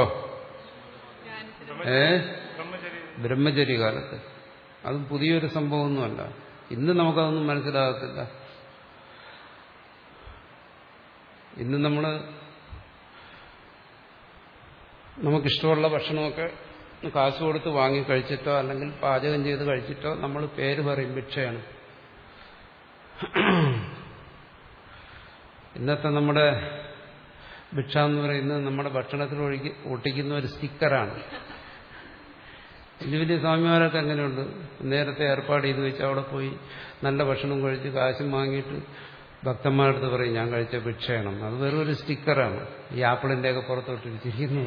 ഏ ബ്രഹ്മചര്യകാലത്ത്. അതും പുതിയൊരു സംഭവമൊന്നുമല്ല. ഇന്ന് നമുക്കതൊന്നും മനസ്സിലാകത്തില്ല. ഇന്ന് നമ്മൾ നമുക്കിഷ്ടമുള്ള ഭക്ഷണമൊക്കെ കാശ് കൊടുത്ത് വാങ്ങി കഴിച്ചിട്ടോ അല്ലെങ്കിൽ പാചകം ചെയ്ത് കഴിച്ചിട്ടോ നമ്മൾ പേര് പറയും ഭിക്ഷയാണ്. ഇന്നത്തെ നമ്മുടെ ഭിക്ഷ എന്ന് പറയുന്നത് നമ്മുടെ ഭക്ഷണത്തിൽ ഒഴുകി ഒട്ടിക്കുന്ന ഒരു സ്റ്റിക്കറാണ്. വലിയ വലിയ സ്വാമിമാരൊക്കെ അങ്ങനെയുണ്ട്. നേരത്തെ ഏർപ്പാട് ചെയ്ത് വെച്ചാൽ അവിടെ പോയി നല്ല ഭക്ഷണം കഴിച്ച് കാശും വാങ്ങിയിട്ട് ഭക്തന്മാരുടെ അടുത്ത് പറയും ഞാൻ കഴിച്ച ഭിക്ഷയാണ്. അത് വെറും ഒരു സ്റ്റിക്കറാണ്. ഈ ആപ്പിളിൻ്റെയൊക്കെ പുറത്തോട്ട് വെച്ചിരിക്കുന്നു.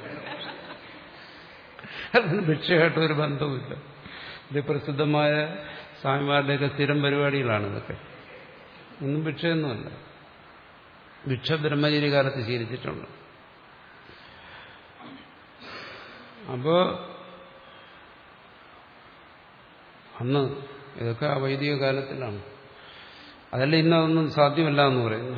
അതിന് ഭിക്ഷയായിട്ട് ഒരു ബന്ധവുമില്ല. ഇത് പ്രസിദ്ധമായ സ്വാമിമാരുടെയൊക്കെ സ്ഥിരം പരിപാടികളാണ് ഇതൊക്കെ. ഒന്നും ഭിക്ഷയൊന്നുമല്ല. ഭിക്ഷ ബ്രഹ്മചര്യകാലത്ത് ശീലിച്ചിട്ടുണ്ട്. അപ്പോ അന്ന് ഇതൊക്കെ വൈദിക കാലത്തിലാണ്. അതല്ല ഇന്നതൊന്നും സാധ്യമല്ല എന്ന് പറയുന്നു.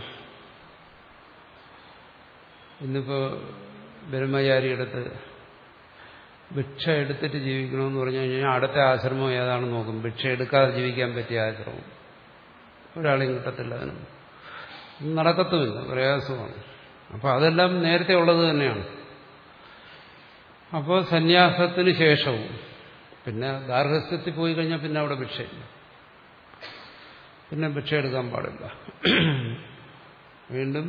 ഇന്നിപ്പോ ബ്രഹ്മചാരിയെടുത്ത് ഭിക്ഷ എടുത്തിട്ട് ജീവിക്കണമെന്ന് പറഞ്ഞു കഴിഞ്ഞാൽ അടുത്ത ആശ്രമം ഏതാണെന്ന് നോക്കും. ഭിക്ഷ എടുക്കാതെ ജീവിക്കാൻ പറ്റിയ ആശ്രമം ഒരാളെയും കിട്ടത്തില്ല. അതിന് നടക്കത്തുമില്ല, പ്രയാസമാണ്. അപ്പോൾ അതെല്ലാം നേരത്തെ ഉള്ളത് തന്നെയാണ്. അപ്പോൾ സന്യാസത്തിന് ശേഷവും പിന്നെ ഗാർഹസ്ഥ്യത്തിൽ പോയി കഴിഞ്ഞാൽ പിന്നെ അവിടെ ഭിക്ഷയില്ല. പിന്നെ ഭിക്ഷ എടുക്കാൻ പാടില്ല. വീണ്ടും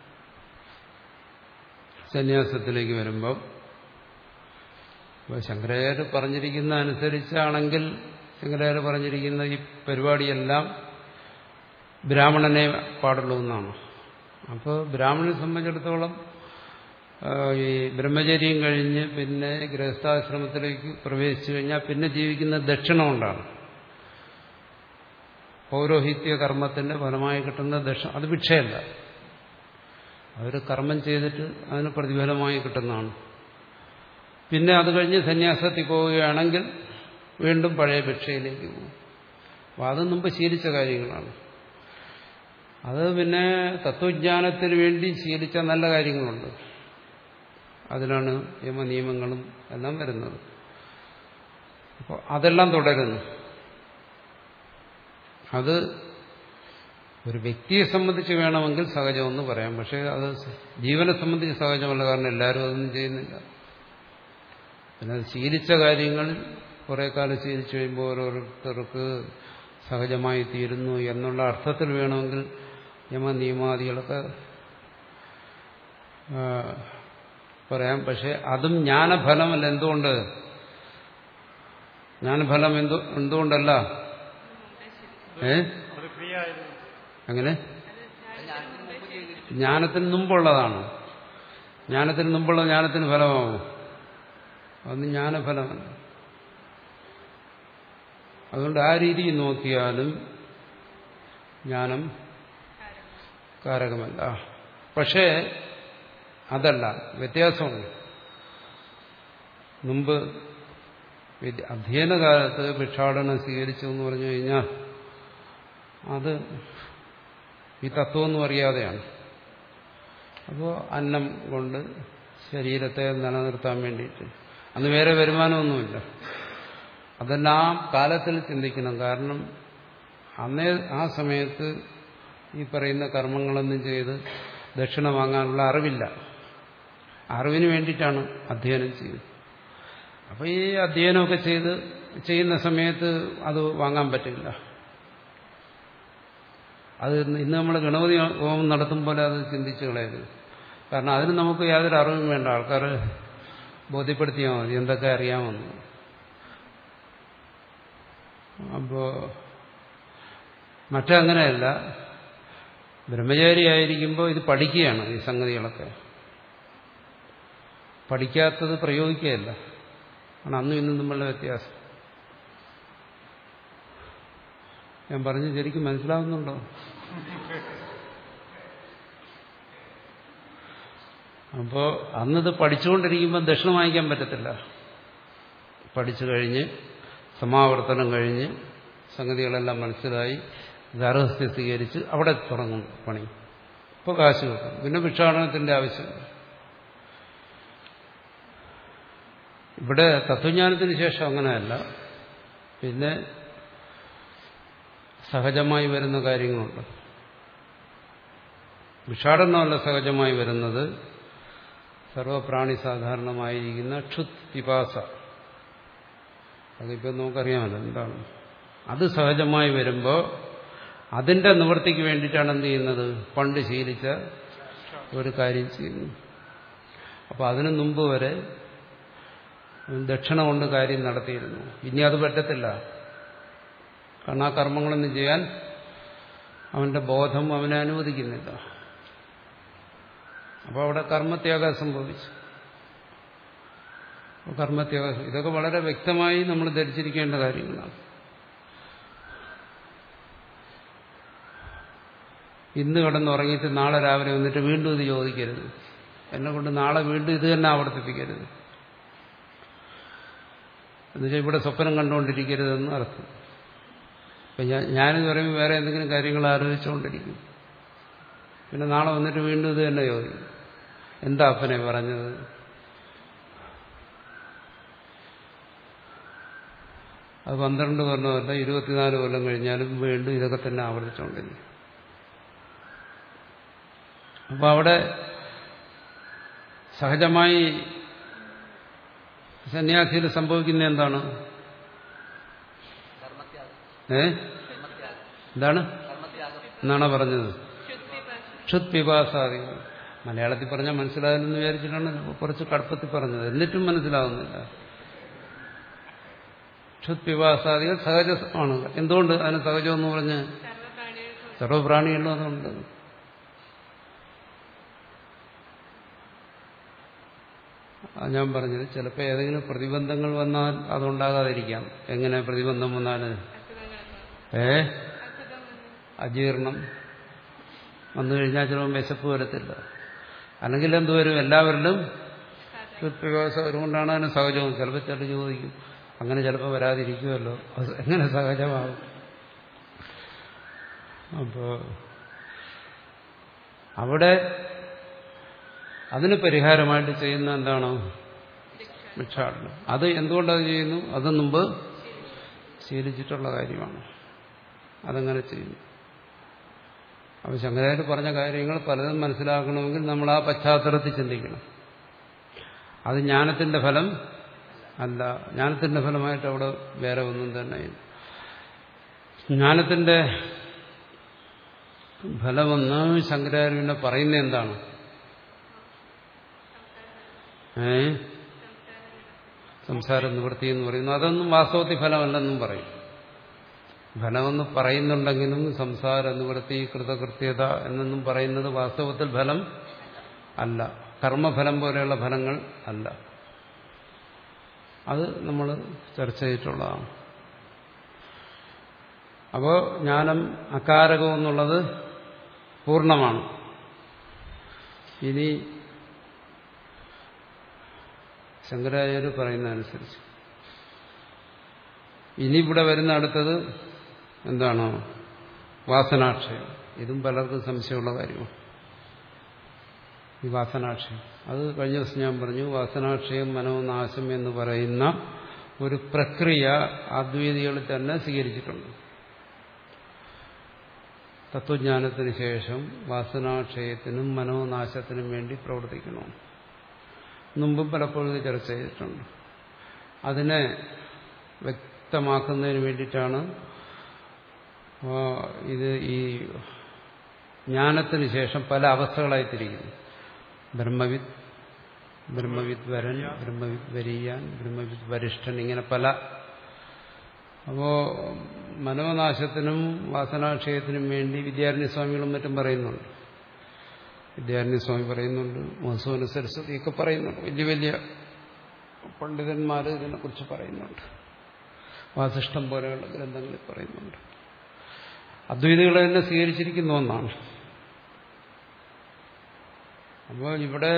സന്യാസത്തിലേക്ക് വരുമ്പോൾ ശങ്കരാചാര്യർ പറഞ്ഞിരിക്കുന്ന അനുസരിച്ചാണെങ്കിൽ ശങ്കരാചാര്യർ പറഞ്ഞിരിക്കുന്ന ഈ പരിപാടിയെല്ലാം ബ്രാഹ്മണനെ പാടുള്ളൂ എന്നാണ്. അപ്പോൾ ബ്രാഹ്മണനെ സംബന്ധിച്ചിടത്തോളം ഈ ബ്രഹ്മചര്യം കഴിഞ്ഞ് പിന്നെ ഗൃഹസ്ഥാശ്രമത്തിലേക്ക് പ്രവേശിച്ചു കഴിഞ്ഞാൽ പിന്നെ ജീവിക്കുന്ന ദക്ഷിണ കൊണ്ടാണ്. പൗരോഹിത്യ കർമ്മത്തിന്റെ ഫലമായി കിട്ടുന്ന ദക്ഷിണ, അത് ഭിക്ഷയല്ല. അവർ കർമ്മം ചെയ്തിട്ട് അതിന് പ്രതിഫലമായി കിട്ടുന്നതാണ്. പിന്നെ അത് കഴിഞ്ഞ് സന്യാസത്തിൽ പോവുകയാണെങ്കിൽ വീണ്ടും പഴയ ഭിക്ഷയിലേക്ക് പോകും. അപ്പോൾ അത് മുമ്പ് ശീലിച്ച കാര്യങ്ങളാണ്. അത് പിന്നെ തത്വജ്ഞാനത്തിന് വേണ്ടി ശീലിച്ച നല്ല കാര്യങ്ങളുണ്ട്. അതിലാണ് യമനിയമങ്ങളും എല്ലാം വരുന്നത്. അപ്പോൾ അതെല്ലാം തുടരുന്നു. അത് ഒരു വ്യക്തിയെ സംബന്ധിച്ച് വേണമെങ്കിൽ സഹജമെന്ന് പറയാം. പക്ഷെ അത് ജീവനെ സംബന്ധിച്ച് സഹജമല്ല. കാരണം എല്ലാവരും അതൊന്നും ചെയ്യുന്നില്ല. പിന്നെ ശീലിച്ച കാര്യങ്ങൾ കുറെ കാലം ശീലിച്ചു കഴിയുമ്പോൾ ഓരോരുത്തർക്ക് സഹജമായി തീരുന്നു എന്നുള്ള അർത്ഥത്തിൽ വേണമെങ്കിൽ യമ നിയമാദികളൊക്കെ പറയാം. പക്ഷെ അതും ജ്ഞാനഫലമല്ല. എന്തുകൊണ്ട്? ജ്ഞാനഫലം എന്തു എന്തുകൊണ്ടല്ല? ഏ അങ്ങനെ ജ്ഞാനത്തിന് മുമ്പുള്ളതാണ്. ജ്ഞാനത്തിന് മുമ്പുള്ള ജ്ഞാനത്തിന് ഫലമാവും? അതൊന്നും ജ്ഞാനഫലമല്ല. അതുകൊണ്ട് ആ രീതിയിൽ നോക്കിയാലും ജ്ഞാനം കാരകമല്ല. പക്ഷേ അതല്ല, വ്യത്യാസമുണ്ട്. മുമ്പ് അധ്യയനകാലത്ത് ഭിക്ഷാടനം സ്വീകരിച്ചു എന്ന് പറഞ്ഞു കഴിഞ്ഞാൽ അത് ഈ തത്വമൊന്നും അറിയാതെയാണ്. അപ്പോൾ അന്നം കൊണ്ട് ശരീരത്തെ നിലനിർത്താൻ വേണ്ടിയിട്ട് അന്ന് വേറെ വരുമാനമൊന്നുമില്ല. അതെല്ലാം കാലത്തിൽ ചിന്തിക്കണം. കാരണം അന്നേ ആ സമയത്ത് ഈ പറയുന്ന കർമ്മങ്ങളൊന്നും ചെയ്ത് ദക്ഷിണ വാങ്ങാനുള്ള അറിവില്ല. അറിവിന് വേണ്ടിയിട്ടാണ് അധ്യയനം ചെയ്യുന്നത്. അപ്പോൾ ഈ അധ്യയനമൊക്കെ ചെയ്ത് ചെയ്യുന്ന സമയത്ത് അത് വാങ്ങാൻ പറ്റില്ല. അത് ഇന്ന് നമ്മൾ ഗണപതി ഹോമം നടത്തും പോലെ അത് ചിന്തിച്ചു കളയരുത്. കാരണം അതിന് നമുക്ക് യാതൊരു അറിവും വേണ്ട. ആൾക്കാർ ബോധ്യപ്പെടുത്തിയാൽ മതി എന്തൊക്കെ അറിയാമെന്ന്. അപ്പോൾ മറ്റങ്ങനെയല്ല. ബ്രഹ്മചാരിയായിരിക്കുമ്പോൾ ഇത് പഠിക്കുകയാണ്. ഈ സംഗതികളൊക്കെ പഠിക്കാത്തത് പ്രയോഗിക്കുകയല്ല. ആണ് അന്നും ഇന്നും തമ്മിലുള്ള വ്യത്യാസം. ഞാൻ പറഞ്ഞു ശരിക്കും മനസ്സിലാവുന്നുണ്ടോ? അപ്പോൾ അന്നത് പഠിച്ചുകൊണ്ടിരിക്കുമ്പോൾ ദക്ഷിണ വാങ്ങിക്കാൻ പറ്റത്തില്ല. പഠിച്ചു കഴിഞ്ഞ് സമാവർത്തനം കഴിഞ്ഞ് സംഗതികളെല്ലാം മനസ്സിലായി ഗാർഹസ്ഥ്യം സ്വീകരിച്ച് അവിടെ തുടങ്ങും പണി. ഇപ്പോൾ കാശ് കിട്ടും. പിന്നെ ഭിക്ഷാടനത്തിന്റെ ആവശ്യമില്ല. ഇവിടെ തത്വജ്ഞാനത്തിന് ശേഷം അങ്ങനെയല്ല. പിന്നെ സഹജമായി വരുന്ന കാര്യങ്ങളുണ്ട്. ഭിക്ഷാടനമല്ല സഹജമായി വരുന്നത്. സർവപ്രാണി സാധാരണമായിരിക്കുന്ന ക്ഷുത് പിപാസ, അതിപ്പോൾ നമുക്കറിയാമല്ലോ എന്താണ്. അത് സഹജമായി വരുമ്പോൾ അതിന്റെ നിവൃത്തിക്ക് വേണ്ടിയിട്ടാണ് എന്ത് ചെയ്യുന്നത്? പണ്ട് ശീലിച്ച ഒരു കാര്യം ചെയ്യുന്നു. അപ്പോൾ അതിനു മുമ്പ് വരെ ദക്ഷിണ കൊണ്ട് കാര്യം നടത്തിയിരുന്നു. ഇനി അത് പറ്റത്തില്ല. കാരണം ആ കർമ്മങ്ങളൊന്നും ചെയ്യാൻ അവന്റെ ബോധം അവനെ അനുവദിക്കുന്നില്ല. അപ്പോൾ അവിടെ കർമ്മത്യാഗം സംഭവിച്ചു. കർമ്മത്യാഗം ഇതൊക്കെ വളരെ വ്യക്തമായി നമ്മൾ ധരിച്ചിരിക്കേണ്ട കാര്യങ്ങളാണ്. ഇന്ന് കിടന്നുറങ്ങിയിട്ട് നാളെ രാവിലെ വന്നിട്ട് വീണ്ടും ഇത് ചോദിക്കരുത്. എന്നെ കൊണ്ട് നാളെ വീണ്ടും ഇത് തന്നെ ആവർത്തിപ്പിക്കരുത്. എന്നുവെച്ചാൽ ഇവിടെ സ്വപ്നം കണ്ടുകൊണ്ടിരിക്കരുതെന്ന് അർത്ഥം. അപ്പം ഞാൻ ഞാനിത് പറയുമ്പോൾ വേറെ എന്തെങ്കിലും കാര്യങ്ങൾ ആലോചിച്ചുകൊണ്ടിരിക്കും. പിന്നെ നാളെ വന്നിട്ട് വീണ്ടും ഇത് തന്നെ ചോദിക്കും. എന്താ അപ്പനെ പറഞ്ഞത്? അത് പന്ത്രണ്ട് കൊല്ലമല്ല ഇരുപത്തിനാല് കൊല്ലം കഴിഞ്ഞാലും വീണ്ടും ഇതൊക്കെ തന്നെ ആവർത്തിച്ചുകൊണ്ടിരിക്കും. അപ്പോൾ അവിടെ സഹജമായി സന്യാസിയിൽ സംഭവിക്കുന്ന എന്താണ്? ഏ എന്താണ് എന്നാണ് പറഞ്ഞത്? ക്ഷുത് പിപാസാദി. മലയാളത്തിൽ പറഞ്ഞാൽ മനസ്സിലാകുമെന്ന് വിചാരിച്ചിട്ടാണ് കുറച്ച് കടുപ്പത്തിൽ പറഞ്ഞത്. എന്നിട്ടും മനസ്സിലാവുന്നില്ല. ക്ഷുത് പിപാസാദികൾ സഹജമാണ്. എന്തുകൊണ്ട് അതിന് സഹജമെന്ന് പറഞ്ഞ്? സർവപ്രാണികളിലും അതുണ്ട്. ഞാൻ പറഞ്ഞത് ചിലപ്പോൾ ഏതെങ്കിലും പ്രതിബന്ധങ്ങൾ വന്നാൽ അതുണ്ടാകാതിരിക്കാം. എങ്ങനെ പ്രതിബന്ധം വന്നാൽ? ഏ അജീർണം വന്നു കഴിഞ്ഞാൽ ചിലപ്പോൾ വിശപ്പ് വരത്തില്ല. അല്ലെങ്കിൽ എന്തുവരും? എല്ലാവരിലും ക്ഷുത്പിപാസം അതുകൊണ്ടാണ് അതിന് സഹജവും. ചിലപ്പോൾ ചില ചോദിക്കും അങ്ങനെ ചിലപ്പോൾ വരാതിരിക്കുമല്ലോ, അത് എങ്ങനെ സഹജമാകും? അപ്പോൾ അവിടെ അതിന് പരിഹാരമായിട്ട് ചെയ്യുന്ന എന്താണ്? ഭിക്ഷാടനം. അത് എന്തുകൊണ്ടത് ചെയ്യുന്നു? അത് മുമ്പ് ശീലിച്ചിട്ടുള്ള കാര്യമാണ്. അതങ്ങനെ ചെയ്യുന്നു. അപ്പോൾ ശങ്കരാചാര്യർ പറഞ്ഞ കാര്യങ്ങൾ പലതും മനസ്സിലാക്കണമെങ്കിൽ നമ്മൾ ആ പശ്ചാത്തലത്തിൽ ചിന്തിക്കണം. അത് ജ്ഞാനത്തിന്റെ ഫലം അല്ല. ജ്ഞാനത്തിന്റെ ഫലമായിട്ട് അവിടെ വേറെ ഒന്നും തന്നെ ഇല്ല. ജ്ഞാനത്തിന്റെ ഫലമെന്ന് ശങ്കരാചാര്യനെ പറയുന്ന എന്താണ്? ഏ സംസാര നിവൃത്തി എന്ന് പറയുന്നു. അതൊന്നും വാസ്തവത്തിൽ ഫലമല്ലെന്നും പറയും. ഫലമെന്ന് പറയുന്നുണ്ടെങ്കിലും സംസാര നിവൃത്തി കൃതകൃത്യത എന്നൊന്നും പറയുന്നത് വാസ്തവത്തിൽ ഫലം അല്ല. കർമ്മഫലം പോലെയുള്ള ഫലങ്ങൾ അല്ല. അത് നമ്മൾ ചർച്ച ചെയ്തിട്ടുള്ളതാണ്. അപ്പോൾ ജ്ഞാനം അകാരകം എന്നുള്ളത് പൂർണ്ണമാണ്. ഇനി ശങ്കരാചാര്യർ പറയുന്നതനുസരിച്ച് ഇനി ഇവിടെ വരുന്ന അടുത്തത് എന്താണ്? വാസനാക്ഷയം. ഇതും പലർക്കും സംശയമുള്ള കാര്യമാണ്. ഈ വാസനാക്ഷയം അത് കഴിഞ്ഞ ദിവസം ഞാൻ പറഞ്ഞു. വാസനാക്ഷയം മനോനാശം എന്ന് പറയുന്ന ഒരു പ്രക്രിയ അദ്വൈതികളിൽ തന്നെ സ്വീകരിച്ചിട്ടുണ്ട്. തത്വജ്ഞാനത്തിന് ശേഷം വാസനാക്ഷയത്തിനും മനോനാശത്തിനും വേണ്ടി പ്രവർത്തിക്കണം. മുമ്പും പലപ്പോഴും ഇത് ചർച്ച ചെയ്തിട്ടുണ്ട്. അതിനെ വ്യക്തമാക്കുന്നതിന് വേണ്ടിയിട്ടാണ് ഇത് ഈ ജ്ഞാനത്തിന് ശേഷം പല അവസ്ഥകളായി തിരിക്കുന്നു. ബ്രഹ്മവിദ്, ബ്രഹ്മവിദ് വരൻ, ബ്രഹ്മവിദ് വരീയാൻ, ബ്രഹ്മവിദ് വരിഷ്ഠൻ, ഇങ്ങനെ പല. അപ്പോ മനോനാശത്തിനും വാസനാക്ഷയത്തിനും വേണ്ടി വിദ്യാരണ്യസ്വാമികളും മറ്റും പറയുന്നുണ്ട്. വിദ്യാരണ്യസ്വാമി പറയുന്നുണ്ട്, മധുസൂദന സരസ്വതിയൊക്കെ പറയുന്നുണ്ട്. വലിയ വലിയ പണ്ഡിതന്മാർ ഇതിനെക്കുറിച്ച് പറയുന്നുണ്ട്. വാസിഷ്ഠം പോലെയുള്ള ഗ്രന്ഥങ്ങളിൽ പറയുന്നുണ്ട്. അദ്വൈതികളെ തന്നെ സ്വീകരിച്ചിരിക്കുന്ന ഒന്നാണ്. അപ്പോൾ ഇവിടെ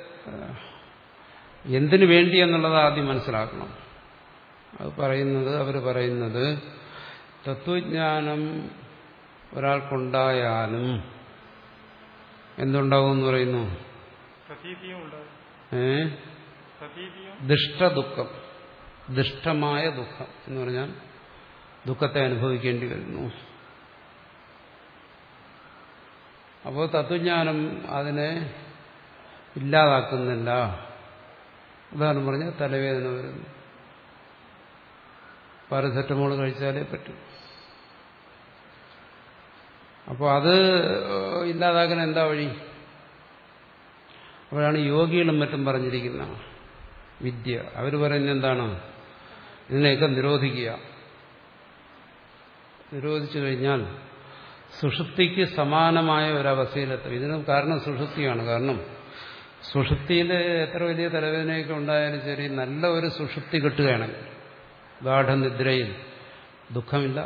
എന്തിനു വേണ്ടി എന്നുള്ളത് ആദ്യം മനസ്സിലാക്കണം. അത് പറയുന്നത് അവർ പറയുന്നത് തത്വജ്ഞാനം ഒരാൾക്കുണ്ടായാലും എന്തുണ്ടാവും എന്ന് പറയുന്നു? ഏ ദുഷ്ടദുഃഖം, ദുഷ്ടമായ ദുഃഖം എന്ന് പറഞ്ഞാൽ ദുഃഖത്തെ അനുഭവിക്കേണ്ടി വരുന്നു. അപ്പോൾ തത്വജ്ഞാനം അതിനെ ഇല്ലാതാക്കുന്നില്ല. ഉദാഹരണം പറഞ്ഞാൽ തലവേദന വരുന്നു, പാരസെറ്റമോൾ കഴിച്ചാലേ പറ്റും. അപ്പോൾ അത് ഇല്ലാതാക്കാൻ എന്താ വഴി? അപ്പോഴാണ് യോഗികളും മറ്റും പറഞ്ഞിരിക്കുന്ന വിദ്യ. അവർ പറയുന്നത് എന്താണ്? ഇതിനെയൊക്കെ നിരോധിക്കുക. നിരോധിച്ചു കഴിഞ്ഞാൽ സുഷുപ്തിക്ക് സമാനമായ ഒരവസ്ഥയിലെത്തും. ഇതിനും കാരണം സുഷുപ്തിയാണ്. കാരണം സുഷുപ്തിയിൽ എത്ര വലിയ തലവേദനയൊക്കെ ഉണ്ടായാലും ശരി, നല്ല ഒരു സുഷുപ്തി കിട്ടുകയാണെങ്കിൽ ഗാഠനിദ്രയിൽ ദുഃഖമില്ല.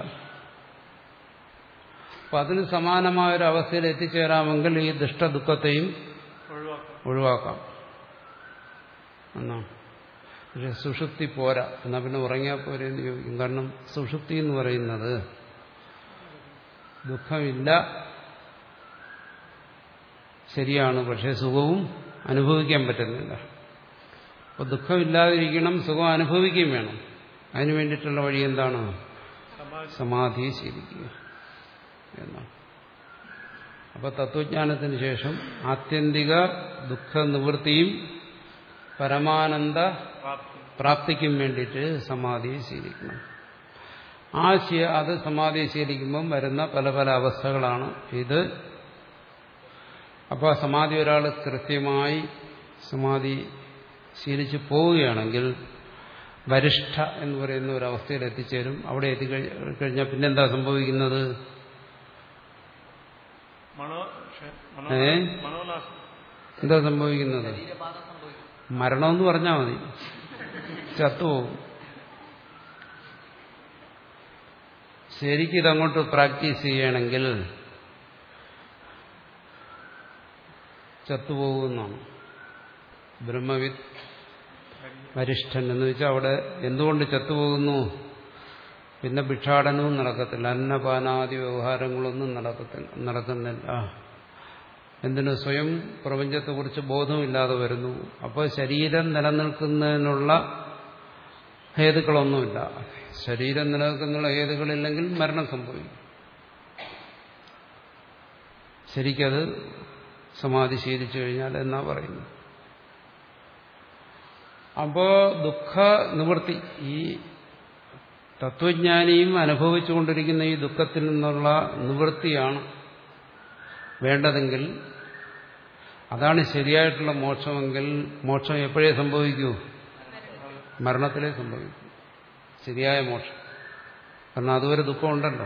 അപ്പം അതിന് സമാനമായ ഒരു അവസ്ഥയിൽ എത്തിച്ചേരാമെങ്കിൽ ഈ ദുഷ്ടദുഃഖത്തെയും ഒഴിവാക്കാം എന്നാണ്. പക്ഷെ സുഷുപ്തി പോരാ, എന്നാൽ പിന്നെ ഉറങ്ങിയാൽ പോരെ എന്ന് ചോദിക്കും. കാരണം സുഷുപ്തി എന്ന് പറയുന്നത് ദുഃഖമില്ല, ശരിയാണ്, പക്ഷെ സുഖവും അനുഭവിക്കാൻ പറ്റുന്നില്ല. അപ്പോൾ ദുഃഖമില്ലാതിരിക്കണം, സുഖം അനുഭവിക്കുകയും വേണം. അതിനു വേണ്ടിയിട്ടുള്ള വഴി എന്താണ്? സമാധിയെ ശീലിക്കുക എന്നാണ്. അപ്പൊ തത്വജ്ഞാനത്തിന് ശേഷം ആത്യന്തിക ദുഃഖ നിവൃത്തിയും പരമാനന്ദ പ്രാപ്തിക്കും വേണ്ടിയിട്ട് സമാധിയെ ശീലിക്കണം. ആ അത് സമാധിയെ ശീലിക്കുമ്പം വരുന്ന പല പല അവസ്ഥകളാണ് ഇത്. അപ്പോൾ സമാധി ഒരാൾ കൃത്യമായി സമാധി ശീലിച്ചു പോവുകയാണെങ്കിൽ വരിഷ്ഠ എന്ന് പറയുന്ന ഒരവസ്ഥയിൽ എത്തിച്ചേരും. അവിടെ എത്തിക്കഴിഞ്ഞാൽ പിന്നെന്താ സംഭവിക്കുന്നത്? ഏ എന്താ സംഭവിക്കുന്നത്? മരണമെന്ന് പറഞ്ഞാൽ മതി, ചത്തുപോകും. ശരിക്കും ഇതങ്ങോട്ട് പ്രാക്ടീസ് ചെയ്യണമെങ്കിൽ ചത്തുപോകുമെന്നാണ്. ബ്രഹ്മവിദ് വരിഷ്ഠൻ എന്ന് വെച്ചാൽ അവിടെ എന്തുകൊണ്ട് ചത്തുപോകുന്നു? പിന്നെ ഭിക്ഷാടനവും നടക്കത്തില്ല, അന്നപാനാദി വ്യവഹാരങ്ങളൊന്നും നടക്കത്തില്ല നടക്കുന്നില്ല എന്തിന്? സ്വയം പ്രപഞ്ചത്തെക്കുറിച്ച് ബോധമില്ലാതെ വരുന്നു. അപ്പോൾ ശരീരം നിലനിൽക്കുന്നതിനുള്ള ഹേതുക്കളൊന്നുമില്ല. ശരീരം നിലനിൽക്കുന്ന ഹേതുക്കളില്ലെങ്കിൽ മരണം സംഭവിക്കും. ശരിക്കത് സമാധി ശീലിച്ചു കഴിഞ്ഞാൽ എന്നാ പറയുന്നു. അപ്പോ ദുഃഖ നിവൃത്തി, ഈ തത്വജ്ഞാനിയും അനുഭവിച്ചുകൊണ്ടിരിക്കുന്ന ഈ ദുഃഖത്തിൽ നിന്നുള്ള നിവൃത്തിയാണ് വേണ്ടതെങ്കിൽ, അതാണ് ശരിയായിട്ടുള്ള മോക്ഷമെങ്കിൽ മോക്ഷം എപ്പോഴേ സംഭവിക്കൂ? മരണത്തിലേ സംഭവിക്കൂ, ശരിയായ മോക്ഷം. കാരണം അതുവരെ ദുഃഖമുണ്ടല്ലോ.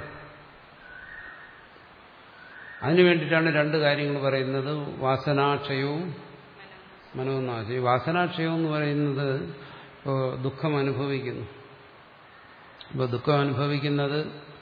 അതിനു വേണ്ടിയിട്ടാണ് രണ്ട് കാര്യങ്ങൾ പറയുന്നത്, വാസനാക്ഷയവും മനോനാശവും. വാസനാക്ഷയം എന്ന് പറയുന്നത് ഇപ്പോൾ ദുഃഖം അനുഭവിക്കുന്നു. ഇപ്പോൾ ദുഃഖം അനുഭവിക്കുന്നത്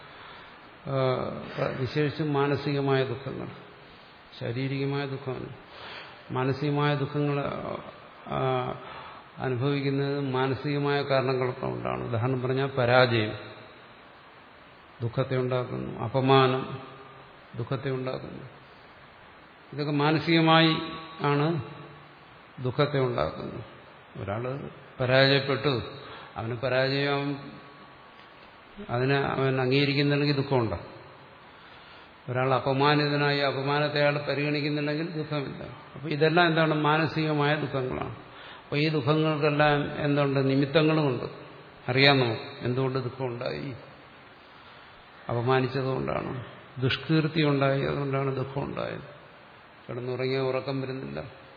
വിശേഷിച്ചും മാനസികമായ ദുഃഖങ്ങൾ, ശാരീരികമായ ദുഃഖമല്ല. മാനസികമായ ദുഃഖങ്ങൾ അനുഭവിക്കുന്നത് മാനസികമായ കാരണങ്ങൾ കൊണ്ടാണ്. ഉദാഹരണം പറഞ്ഞാൽ പരാജയം ദുഃഖത്തെ ഉണ്ടാക്കുന്നു, അപമാനം ദുഃഖത്തെ ഉണ്ടാക്കുന്നു. ഇതൊക്കെ മാനസികമായി ആണ് ദുഃഖത്തെ ഉണ്ടാക്കുന്നത്. ഒരാൾ പരാജയപ്പെട്ടു, അവന് പരാജയം അതിനെ അവൻ അംഗീകരിക്കുന്നുണ്ടെങ്കിൽ ദുഃഖമുണ്ടാകും. ഒരാൾ അപമാനിതനായി അപമാനത്തെ അയാൾ പരിഗണിക്കുന്നുണ്ടെങ്കിൽ ദുഃഖമില്ല. അപ്പോൾ ഇതെല്ലാം എന്താണ്? മാനസികമായ ദുഃഖങ്ങളാണ്. അപ്പോൾ ഈ ദുഃഖങ്ങൾക്കെല്ലാം എന്തുണ്ട്? നിമിത്തങ്ങളുമുണ്ട്. അറിയാം നമുക്ക് എന്തുകൊണ്ട് ദുഃഖമുണ്ടായി. അപമാനിച്ചതുകൊണ്ടാണ്, ദുഷ്കീർത്തി ഉണ്ടായി, അതുകൊണ്ടാണ് ദുഃഖമുണ്ടായത്. കിടന്നുറങ്ങിയ ഉറക്കം വരുന്നില്ല,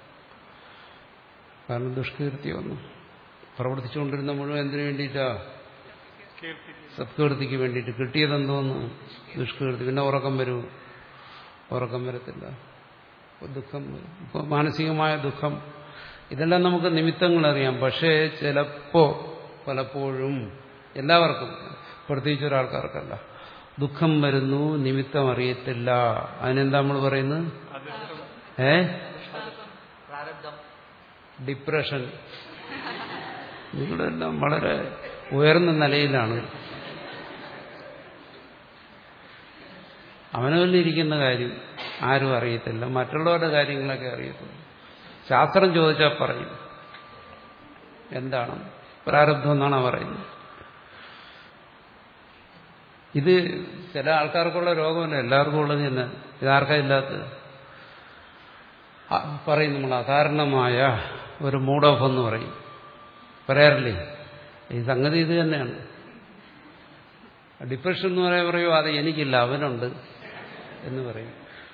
കാരണം ദുഷ്കീർത്തി വന്നു. പ്രവർത്തിച്ചുകൊണ്ടിരുന്ന മുഴുവൻ എന്തിനു വേണ്ടിയിട്ടാ? സത്കീർത്തിക്ക് വേണ്ടിയിട്ട്. കിട്ടിയതെന്തോന്ന്? ദുഷ്കീർത്തി. പിന്നെ ഉറക്കം വരൂ? ഉറക്കം വരത്തില്ല. ദുഃഖം, ഇപ്പോൾ മാനസികമായ ദുഃഖം, ഇതെല്ലാം നമുക്ക് നിമിത്തങ്ങൾ അറിയാം. പക്ഷേ ചിലപ്പോ പലപ്പോഴും എല്ലാവർക്കും, പ്രത്യേകിച്ച് ഒരാൾക്കാർക്കല്ല, ദുഃഖം വരുന്നു, നിമിത്തം അറിയത്തില്ല. അതിനെന്താ നമ്മൾ പറയുന്നത്? ഏ ഡിപ്രഷൻ. നിങ്ങളെല്ലാം വളരെ ഉയർന്ന നിലയിലാണ്. അവനവനിരിക്കുന്ന കാര്യം ആരും അറിയത്തില്ല, മറ്റുള്ളവരുടെ കാര്യങ്ങളൊക്കെ അറിയത്തുള്ളൂ. ശാസ്ത്രം ചോദിച്ചാൽ പറയും എന്താണ് പ്രാരബ്ധം എന്നാണ് പറയുന്നത്. ഇത് ചില ആൾക്കാർക്കുള്ള രോഗമല്ല, എല്ലാവർക്കും ഉള്ളത് തന്നെ. ഇതാർക്കാ ഇല്ലാത്തത്? പറയും നമ്മൾ അകാരണമായ ഒരു മൂഡ് ഓഫ് എന്ന് പറയും, പറയാറില്ലേ? ഈ സംഗതി ഇത് തന്നെയാണ്. ഡിപ്രഷൻ എന്ന് പറയാൻ പറയുമോ, അത് എനിക്കില്ല അവനുണ്ട് എന്ന് പറയും.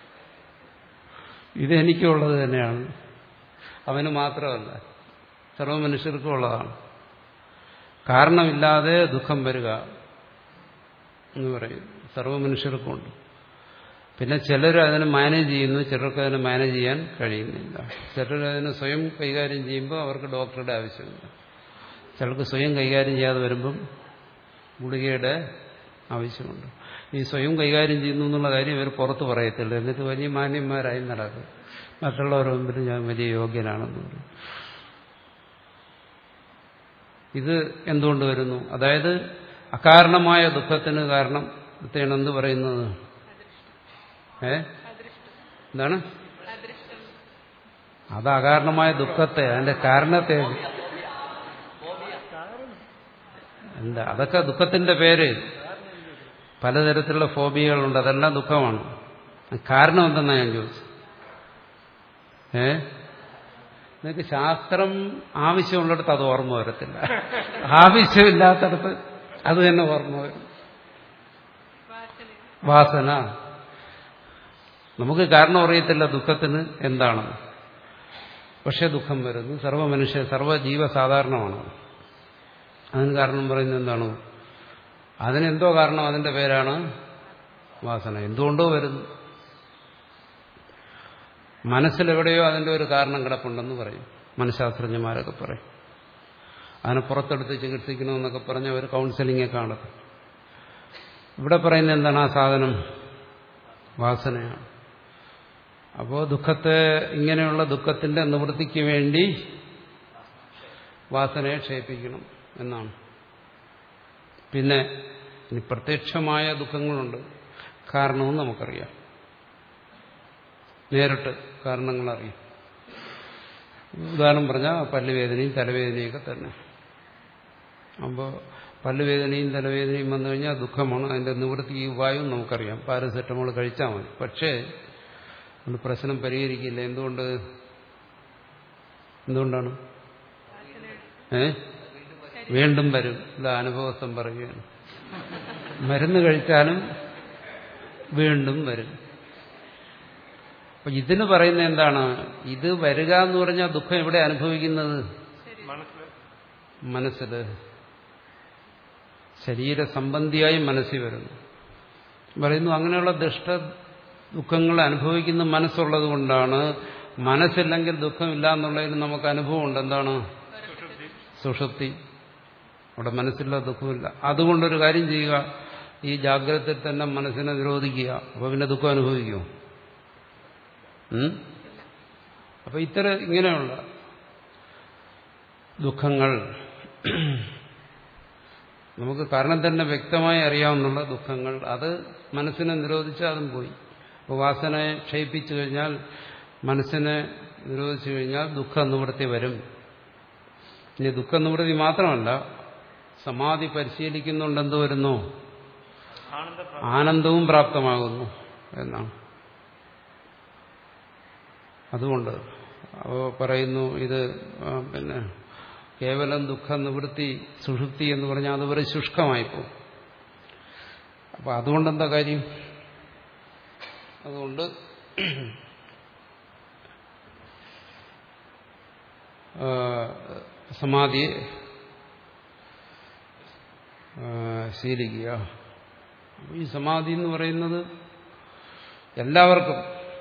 ഇത് എനിക്കുള്ളത് തന്നെയാണ്, അവന് മാത്രമല്ല, സർവ്വ മനുഷ്യർക്കും ഉള്ളതാണ്. കാരണമില്ലാതെ ദുഃഖം വരിക എന്ന് പറയും, സർവ്വ മനുഷ്യർക്കുമുണ്ട്. പിന്നെ ചിലർ അതിനെ മാനേജ് ചെയ്യുന്നു, ചിലർക്ക് അതിനെ മാനേജ് ചെയ്യാൻ കഴിയുന്നില്ല. ചിലർ അതിനെ സ്വയം കൈകാര്യം ചെയ്യുമ്പോൾ അവർക്ക് ഡോക്ടറുടെ ആവശ്യമില്ല. ചിലർക്ക് സ്വയം കൈകാര്യം ചെയ്യാതെ വരുമ്പം ഗുളികയുടെ ആവശ്യമുണ്ട്. ഈ സ്വയം കൈകാര്യം ചെയ്യുന്നു എന്നുള്ള കാര്യം ഇവർ പുറത്ത് പറയത്തില്ല. എന്നിട്ട് വലിയ മാന്യന്മാരായി നടക്കും. മറ്റുള്ളവരുടെ മുമ്പിൽ ഞാൻ വലിയ യോഗ്യനാണെന്ന് പറയും. ഇത് എന്തുകൊണ്ട് വരുന്നു? അതായത് അകാരണമായ ദുഃഖത്തിന് കാരണം എന്ത് പറയുന്നത്? ഏ എന്താണ്? അത് അകാരണമായ ദുഃഖത്തെ, അതിന്റെ കാരണത്തെ എന്താ? അതൊക്കെ ദുഃഖത്തിന്റെ പേര്. പലതരത്തിലുള്ള ഫോബിയകളുണ്ട്, അതെല്ലാം ദുഃഖമാണ്. കാരണം എന്തെന്നാ ഞാൻ ചോദിച്ചത്. ഏ നിങ്ങൾക്ക് ശാസ്ത്രം ആവശ്യമുള്ളിടത്ത് അത് ഓർമ്മ വരത്തില്ല, ആവശ്യമില്ലാത്തടത്ത് അത് തന്നെ ഓർമ്മ വരും. വാസന. നമുക്ക് കാരണം അറിയത്തില്ല ദുഃഖത്തിന് എന്താണെന്ന്, പക്ഷെ ദുഃഖം വരുന്നു. സർവ്വ മനുഷ്യ സർവ്വ ജീവ സാധാരണമാണ്. അതിന് കാരണം പറയുന്നത് എന്താണ്? അതിനെന്തോ കാരണം, അതിന്റെ പേരാണ് വാസന. എന്തുകൊണ്ടോ വരുന്നു. മനസ്സിലെവിടെയോ അതിന്റെ ഒരു കാരണം കിടപ്പുണ്ടെന്ന് പറയും മനഃശാസ്ത്രജ്ഞന്മാരൊക്കെ പറയും. അതിനെ പുറത്തെടുത്ത് ചികിത്സിക്കണമെന്നൊക്കെ പറഞ്ഞ് അവർ കൗൺസിലിംഗ് ഒക്കെ നടത്തും. ഇവിടെ പറയുന്നത് എന്താണ്? ആ സാധനം വാസനയാണ്. അപ്പോൾ ദുഃഖത്തെ, ഇങ്ങനെയുള്ള ദുഃഖത്തിന്റെ നിവൃത്തിക്ക് വേണ്ടി വാസനയെ ക്ഷയിപ്പിക്കണം എന്നാണ്. പിന്നെ ഇനി പ്രത്യക്ഷമായ ദുഃഖങ്ങളുണ്ട്, കാരണവും നമുക്കറിയാം, നേരിട്ട് കാരണങ്ങളറിയാം. ഉദാഹരണം പറഞ്ഞാൽ പല്ലുവേദനയും തലവേദനയൊക്കെ തന്നെ. അപ്പോൾ പല്ലുവേദനയും തലവേദനയും വന്നു കഴിഞ്ഞാൽ ദുഃഖമാണ്. അതിന്റെ നിവൃത്തി ഉപായവും നമുക്കറിയാം, പാരസെറ്റമോൾ കഴിച്ചാൽ മതി. പക്ഷേ അതുകൊണ്ട് പ്രശ്നം പരിഹരിക്കില്ല. എന്തുകൊണ്ട്? എന്തുകൊണ്ടാണ്? ഏ വീണ്ടും വരും. ഇത് അനുഭവസ്ഥം പറയുകയാണ്. മരുന്ന് കഴിച്ചാലും വീണ്ടും വരും. അപ്പൊ ഇതിന് പറയുന്നത് എന്താണ്? ഇത് വരിക എന്ന് പറഞ്ഞാൽ ദുഃഖം എവിടെ അനുഭവിക്കുന്നത്? മനസ്സിൽ. ശരീര സംബന്ധിയായി മനസ്സിൽ വരുന്നു. പറയുന്നു അങ്ങനെയുള്ള ദുഷ്ട ദുഃഖങ്ങൾ അനുഭവിക്കുന്ന മനസ്സുള്ളത് കൊണ്ടാണ്. മനസ്സില്ലെങ്കിൽ ദുഃഖമില്ല എന്നുള്ളതിന് നമുക്ക് അനുഭവമുണ്ട്. എന്താണ്? സുഷുപ്തി. അവിടെ മനസ്സില്ല, ദുഃഖമില്ല. അതുകൊണ്ടൊരു കാര്യം ചെയ്യുക, ഈ ജാഗ്രതയിൽ തന്നെ മനസ്സിനെ നിരോധിക്കുക. അപ്പൊ പിന്നെ ദുഃഖം അനുഭവിക്കുമോ? അപ്പൊ ഇത്തരം ഇങ്ങനെയുള്ള ദുഃഖങ്ങൾ നമുക്ക് കാരണം തന്നെ വ്യക്തമായി അറിയാവുന്നുള്ള ദുഃഖങ്ങൾ, അത് മനസ്സിനെ നിരോധിച്ചാൽ അതും പോയി. അപ്പോൾ വാസനയെ ക്ഷയിപ്പിച്ചു കഴിഞ്ഞാൽ, മനസ്സിനെ നിരോധിച്ചു കഴിഞ്ഞാൽ ദുഃഖ നിവൃത്തി വരും. ഇനി ദുഃഖ നിവൃത്തി മാത്രമല്ല, സമാധി പരിശീലിക്കുന്നുണ്ട് എന്ത് വരുന്നു? ആനന്ദവും പ്രാപ്തമാകുന്നു എന്നാണ്. അതുകൊണ്ട് പറയുന്നു ഇത് പിന്നെ കേവലം ദുഃഖ നിവൃത്തി സുഷുപ്തി എന്ന് പറഞ്ഞാൽ അത് വളരെ ശുഷ്കമായിപ്പോകും. അപ്പൊ അതുകൊണ്ടെന്താ കാര്യം? അതുകൊണ്ട് സമാധിയെ ശീലിക്കുക. ഈ സമാധി എന്ന് പറയുന്നത് എല്ലാവർക്കും,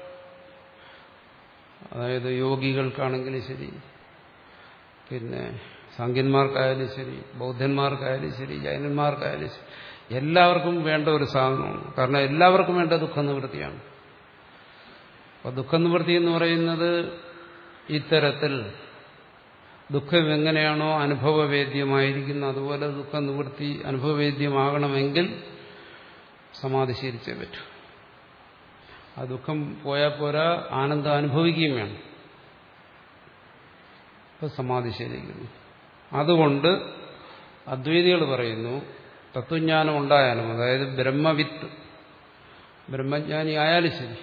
അതായത് യോഗികൾക്കാണെങ്കിലും ശരി, പിന്നെ സാഖ്യന്മാർക്കായാലും ശരി, ബൗദ്ധന്മാർക്കായാലും ശരി, ജൈനന്മാർക്കായാലും ശരി, എല്ലാവർക്കും വേണ്ട ഒരു സാധനമാണ്. കാരണം എല്ലാവർക്കും വേണ്ട ദുഃഖനിവൃത്തിയാണ്. അപ്പൊ ദുഃഖനിവൃത്തി എന്ന് പറയുന്നത് ഇത്തരത്തിൽ ദുഃഖം എങ്ങനെയാണോ അനുഭവവേദ്യമായിരിക്കുന്നത് അതുപോലെ ദുഃഖനിവൃത്തി അനുഭവവേദ്യമാകണമെങ്കിൽ സമാധി ശീലിച്ചേ പറ്റൂ. ആ ദുഃഖം പോയാൽ പോരാ, ആനന്ദം അനുഭവിക്കുകയും വേണം. അപ്പൊ സമാധി ശീലിക്കുന്നു. അതുകൊണ്ട് അദ്വൈതികൾ പറയുന്നു, തത്വജ്ഞാനം ഉണ്ടായാലും, അതായത് ബ്രഹ്മവിത്ത് ബ്രഹ്മജ്ഞാനി ആയാലും ശരി,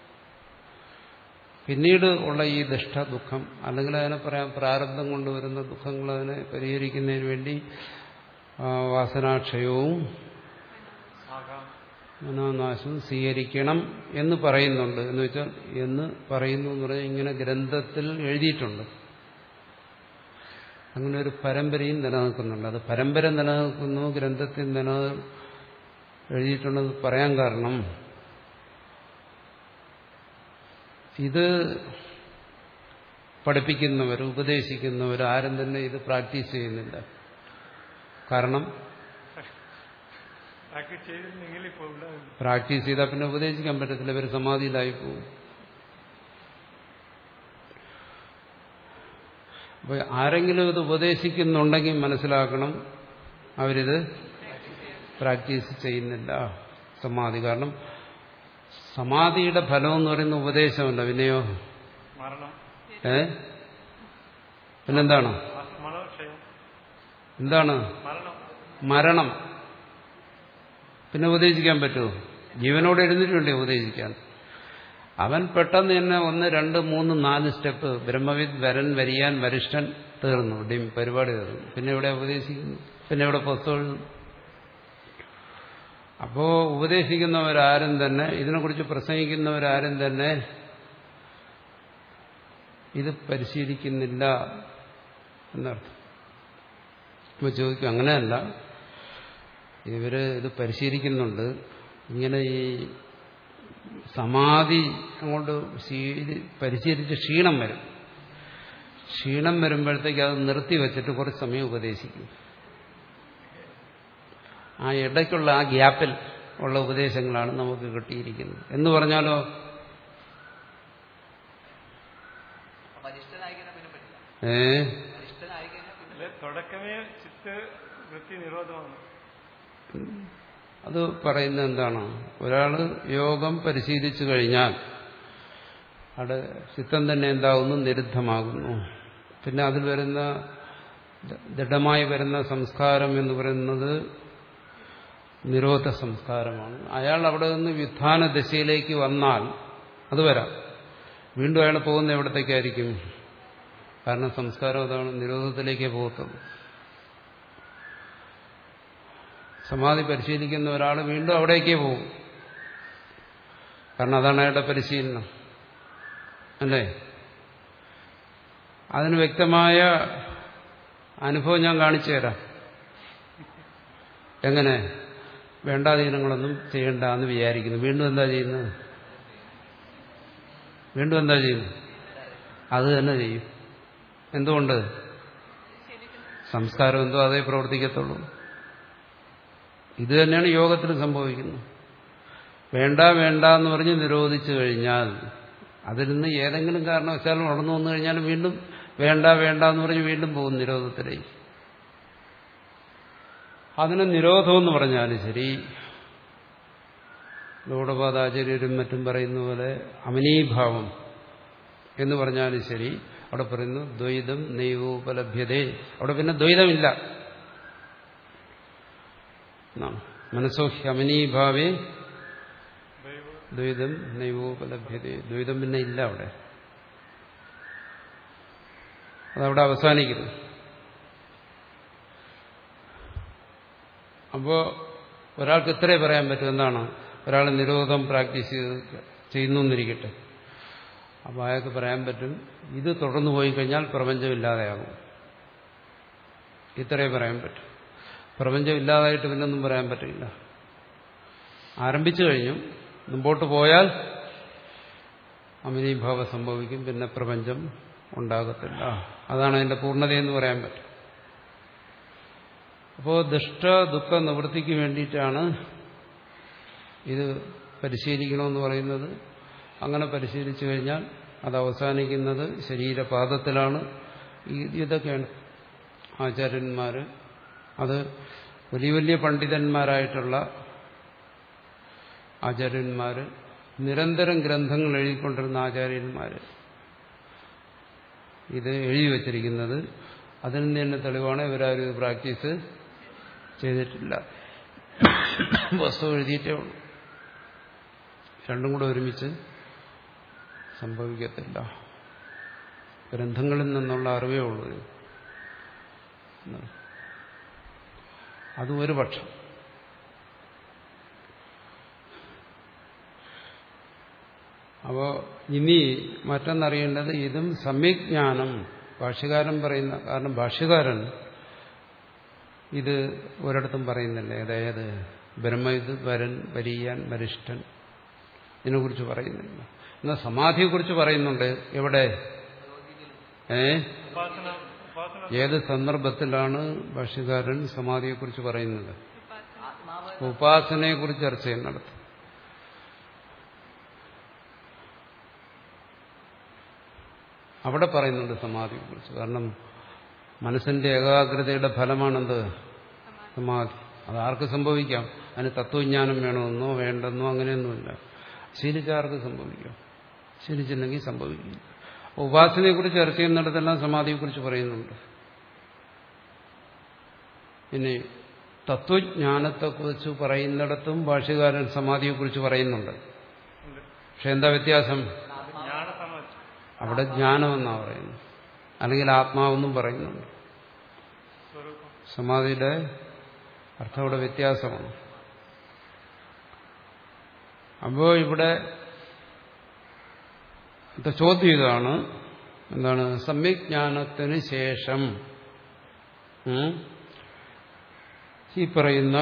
പിന്നീട് ഉള്ള ഈ ദുഷ്ട ദുഃഖം, അല്ലെങ്കിൽ അതിനെ പറയാം പ്രാരബ്ധം കൊണ്ടുവരുന്ന ദുഃഖങ്ങൾ, അതിനെ പരിഹരിക്കുന്നതിന് വേണ്ടി വാസനാക്ഷയവും മനോനാശവും സ്വീകരിക്കണം എന്ന് പറയുന്നുണ്ട്. എന്ന് വെച്ചാൽ എന്ന് പറയുന്നു എന്ന് പറഞ്ഞാൽ ഇങ്ങനെ ഗ്രന്ഥത്തിൽ എഴുതിയിട്ടുണ്ട്. അങ്ങനെ ഒരു പരമ്പരയും നിലനിൽക്കുന്നുണ്ട്. അത് പരമ്പര നിലനിൽക്കുന്നു, ഗ്രന്ഥത്തിൽ നില എഴുതിയിട്ടുണ്ടെന്ന് പറയാൻ കാരണം ഇത് പഠിപ്പിക്കുന്നവർ, ഉപദേശിക്കുന്നവർ ആരും തന്നെ ഇത് പ്രാക്ടീസ് ചെയ്യുന്നില്ല. കാരണം പ്രാക്ടീസ് ചെയ്താൽ പിന്നെ ഉപദേശിക്കാൻ പറ്റത്തില്ല, ഇവർ സമാധിയിലായി പോകും. അപ്പൊ ആരെങ്കിലും ഇത് ഉപദേശിക്കുന്നുണ്ടെങ്കിൽ മനസ്സിലാക്കണം, അവരിത് പ്രാക്ടീസ് ചെയ്യുന്നില്ല സമാധി. കാരണം സമാധിയുടെ ഫലം എന്ന് പറയുന്ന ഉപദേശമല്ല, പിന്നെയോ ഏ പിന്നെന്താണ്? എന്താണ്? മരണം. പിന്നെ ഉപദേശിക്കാൻ പറ്റുമോ? ജീവനോട് എഴുന്നിട്ടുണ്ട് ഉപദേശിക്കാൻ. അവൻ പെട്ടെന്ന് തന്നെ ഒന്ന് രണ്ട് മൂന്ന് നാല് സ്റ്റെപ്പ് ബ്രഹ്മവിദ് വരൻ വരിയാൻ വരിഷ്ഠൻ തീർന്നു, ഡിം പരിപാടി തീർന്നു. പിന്നെ എവിടെ ഉപദേശിക്കുന്നു? പിന്നെ എവിടെ പുസ്തകം? അപ്പോ ഉപദേശിക്കുന്നവരാരും തന്നെ, ഇതിനെക്കുറിച്ച് പ്രസംഗിക്കുന്നവരാരും തന്നെ ഇത് പരിശീലിക്കുന്നില്ല എന്നർത്ഥം. ഇപ്പൊ ചോദിക്കും, അങ്ങനെയല്ല, ഇവര് ഇത് പരിശീലിക്കുന്നുണ്ട്. ഇങ്ങനെ ഈ സമാധി അങ്ങോട്ട് പരിശീലിച്ച് ക്ഷീണം വരും. ക്ഷീണം വരുമ്പോഴത്തേക്ക് അത് നിർത്തി വെച്ചിട്ട് കുറച്ച് സമയം ഉപദേശിക്കും. ആ ഇടയ്ക്കുള്ള ആ ഗ്യാപ്പിൽ ഉള്ള ഉപദേശങ്ങളാണ് നമുക്ക് കിട്ടിയിരിക്കുന്നത് എന്ന് പറഞ്ഞാലോ. ഏ തുടക്കമേ ചിത്ത വൃത്തി നിരോധമാണ്. അത് പറയുന്നത് എന്താണ്? ഒരാള് യോഗം പരിശീലിച്ചു കഴിഞ്ഞാൽ അവിടെ ചിത്തം തന്നെ എന്താകുന്നു? നിരുദ്ധമാകുന്നു. പിന്നെ അതിൽ വരുന്ന ദൃഢമായി വരുന്ന സംസ്കാരം എന്ന് പറയുന്നത് നിരോധ സംസ്കാരമാണ്. അയാൾ അവിടെ നിന്ന് വ്യുത്ഥാന ദശയിലേക്ക് വന്നാൽ അത് വരാം. വീണ്ടും അയാൾ പോകുന്ന എവിടത്തേക്കായിരിക്കും? കാരണം സംസ്കാരം അതാണ്, നിരോധത്തിലേക്കേ പോകത്തുള്ളൂ. സമാധി പരിശീലിക്കുന്ന ഒരാൾ വീണ്ടും അവിടേക്കേ പോകും. കാരണം അതാണ് അയാളുടെ പരിശീലനം, അല്ലേ? അതിന് വ്യക്തമായ അനുഭവം ഞാൻ കാണിച്ചു തരാം. എങ്ങനെ? വേണ്ടാധീനങ്ങളൊന്നും ചെയ്യണ്ട എന്ന് വിചാരിക്കുന്നു. വീണ്ടും എന്താ ചെയ്യുന്നത്? വീണ്ടും എന്താ ചെയ്യുന്നത്? അത് തന്നെ ചെയ്യും. എന്തുകൊണ്ട്? സംസ്കാരം എന്തോ അതേ പ്രവർത്തിക്കത്തുള്ളൂ. ഇത് തന്നെയാണ് യോഗത്തിൽ സംഭവിക്കുന്നത്. വേണ്ട വേണ്ട എന്ന് പറഞ്ഞ് നിരോധിച്ചു കഴിഞ്ഞാൽ അതിൽ നിന്ന് ഏതെങ്കിലും കാരണവശാലും ഉണർന്നു വന്നു കഴിഞ്ഞാൽ വീണ്ടും വേണ്ട വേണ്ട എന്ന് പറഞ്ഞ് വീണ്ടും പോകും നിരോധത്തിലേക്ക്. അതിന് നിരോധമെന്ന് പറഞ്ഞാലും ശരി, ഗൗഡപാദാചാര്യരും മറ്റും പറയുന്ന പോലെ അമനീഭാവം എന്ന് പറഞ്ഞാലും ശരി, അവിടെ പറയുന്നു ദ്വൈതം നൈവോപലഭ്യതേ. അവിടെ പിന്നെ ദ്വൈതമില്ല എന്നാണ്. മനസ്സോ ഹ്യമനീഭാവേ ദ്വൈതം നൈവോപലഭ്യതേ. ദ്വൈതം പിന്നെ ഇല്ല അവിടെ, അതവിടെ അവസാനിക്കുന്നു. അപ്പോ ഒരാൾക്ക് ഇത്രേ പറയാൻ പറ്റും. എന്താണ്? ഒരാൾ നിരോധം പ്രാക്ടീസ് ചെയ്യുന്നു എന്നിരിക്കട്ടെ, അപ്പോൾ അയാൾക്ക് പറയാൻ പറ്റും ഇത് തുടർന്നു പോയി കഴിഞ്ഞാൽ പ്രപഞ്ചം ഇല്ലാതെയാകും. ഇത്രേ പറയാൻ പറ്റും. പ്രപഞ്ചം ഇല്ലാതായിട്ട് പിന്നൊന്നും പറയാൻ പറ്റില്ല. ആരംഭിച്ചു കഴിഞ്ഞു, മുമ്പോട്ട് പോയാൽ അമനീഭാവം സംഭവിക്കും, പിന്നെ പ്രപഞ്ചം ഉണ്ടാകത്തില്ല. അതാണ് അതിന്റെ പൂർണ്ണതയെന്ന് പറയാൻ പറ്റും. അപ്പോൾ ദുഷ്ട ദുഃഖ നിവൃത്തിക്ക് വേണ്ടിയിട്ടാണ് ഇത് പരിശീലിക്കണമെന്ന് പറയുന്നത്. അങ്ങനെ പരിശീലിച്ചു കഴിഞ്ഞാൽ അത് അവസാനിക്കുന്നത് ശരീരപാദത്തിലാണ്. ഇതൊക്കെയാണ് ആചാര്യന്മാർ, അത് വലിയ വലിയ പണ്ഡിതന്മാരായിട്ടുള്ള ആചാര്യന്മാർ, നിരന്തരം ഗ്രന്ഥങ്ങൾ എഴുതിക്കൊണ്ടിരുന്ന ആചാര്യന്മാർ ഇത് എഴുതി വച്ചിരിക്കുന്നത്. അതിൽ നിന്ന് തന്നെ തെളിവാണ് ഇവരാരും ഇത് പ്രാക്ടീസ് ചെയ്തിട്ടില്ല. വസ്തു എഴുതിയിട്ടേ ഉള്ളൂ. രണ്ടും കൂടെ ഒരുമിച്ച് സംഭവിക്കത്തില്ല. ഗ്രന്ഥങ്ങളിൽ നിന്നുള്ള അറിവേ ഉള്ളൂ. അതും ഒരു പക്ഷം. അപ്പോൾ ഇനി മറ്റൊന്നറിയേണ്ടത് ഇതും സമ്യജ്ഞാനം. ഭാഷ്യകാരൻ പറയുന്ന, കാരണം ഭാഷ്യകാരൻ ഇത് ഒരിടത്തും പറയുന്നില്ല. അതായത് ബ്രഹ്മവിദ് വരൻ വരീയാൻ വരിഷ്ഠൻ ഇതിനെക്കുറിച്ച് പറയുന്നില്ല. എന്നാൽ സമാധിയെക്കുറിച്ച് പറയുന്നുണ്ട്. എവിടെ? ഏ ഏത് സന്ദർഭത്തിലാണ് ഭാഷ്യകാരൻ സമാധിയെക്കുറിച്ച് പറയുന്നത്? ഉപാസനയെക്കുറിച്ച് ചർച്ച ചെയ്യുന്നിടത്ത്. അവിടെ പറയുന്നുണ്ട് സമാധിയെക്കുറിച്ച്. കാരണം മനസ്സിന്റെ ഏകാഗ്രതയുടെ ഫലമാണെന്ത്? സമാധി. അതാർക്ക് സംഭവിക്കാം. അതിന് തത്വജ്ഞാനം വേണമെന്നോ വേണ്ടെന്നോ അങ്ങനെയൊന്നുമില്ല. ശീലിച്ചാർക്ക് സംഭവിക്കാം, ശീലിച്ചില്ലെങ്കിൽ സംഭവിക്കില്ല. ഉപാസനയെക്കുറിച്ച് ചർച്ച ചെയ്യുന്നിടത്തെല്ലാം സമാധിയെക്കുറിച്ച് പറയുന്നുണ്ട്. ഇനി തത്വജ്ഞാനത്തെക്കുറിച്ച് പറയുന്നിടത്തും ഭാഷ്യകാരൻ സമാധിയെക്കുറിച്ച് പറയുന്നുണ്ട്. പക്ഷെ എന്താ വ്യത്യാസം? അവിടെ ജ്ഞാനമെന്നാണ് പറയുന്നത്, അല്ലെങ്കിൽ ആത്മാവെന്നും പറയുന്നുണ്ട്. സമാധിയുടെ അർത്ഥം അവിടെ വ്യത്യാസമാണ്. അപ്പോൾ ഇവിടെ ചോദ്യം ഇതാണ്, എന്താണ്? സമ്യജ്ഞാനത്തിന് ശേഷം ഈ പറയുന്ന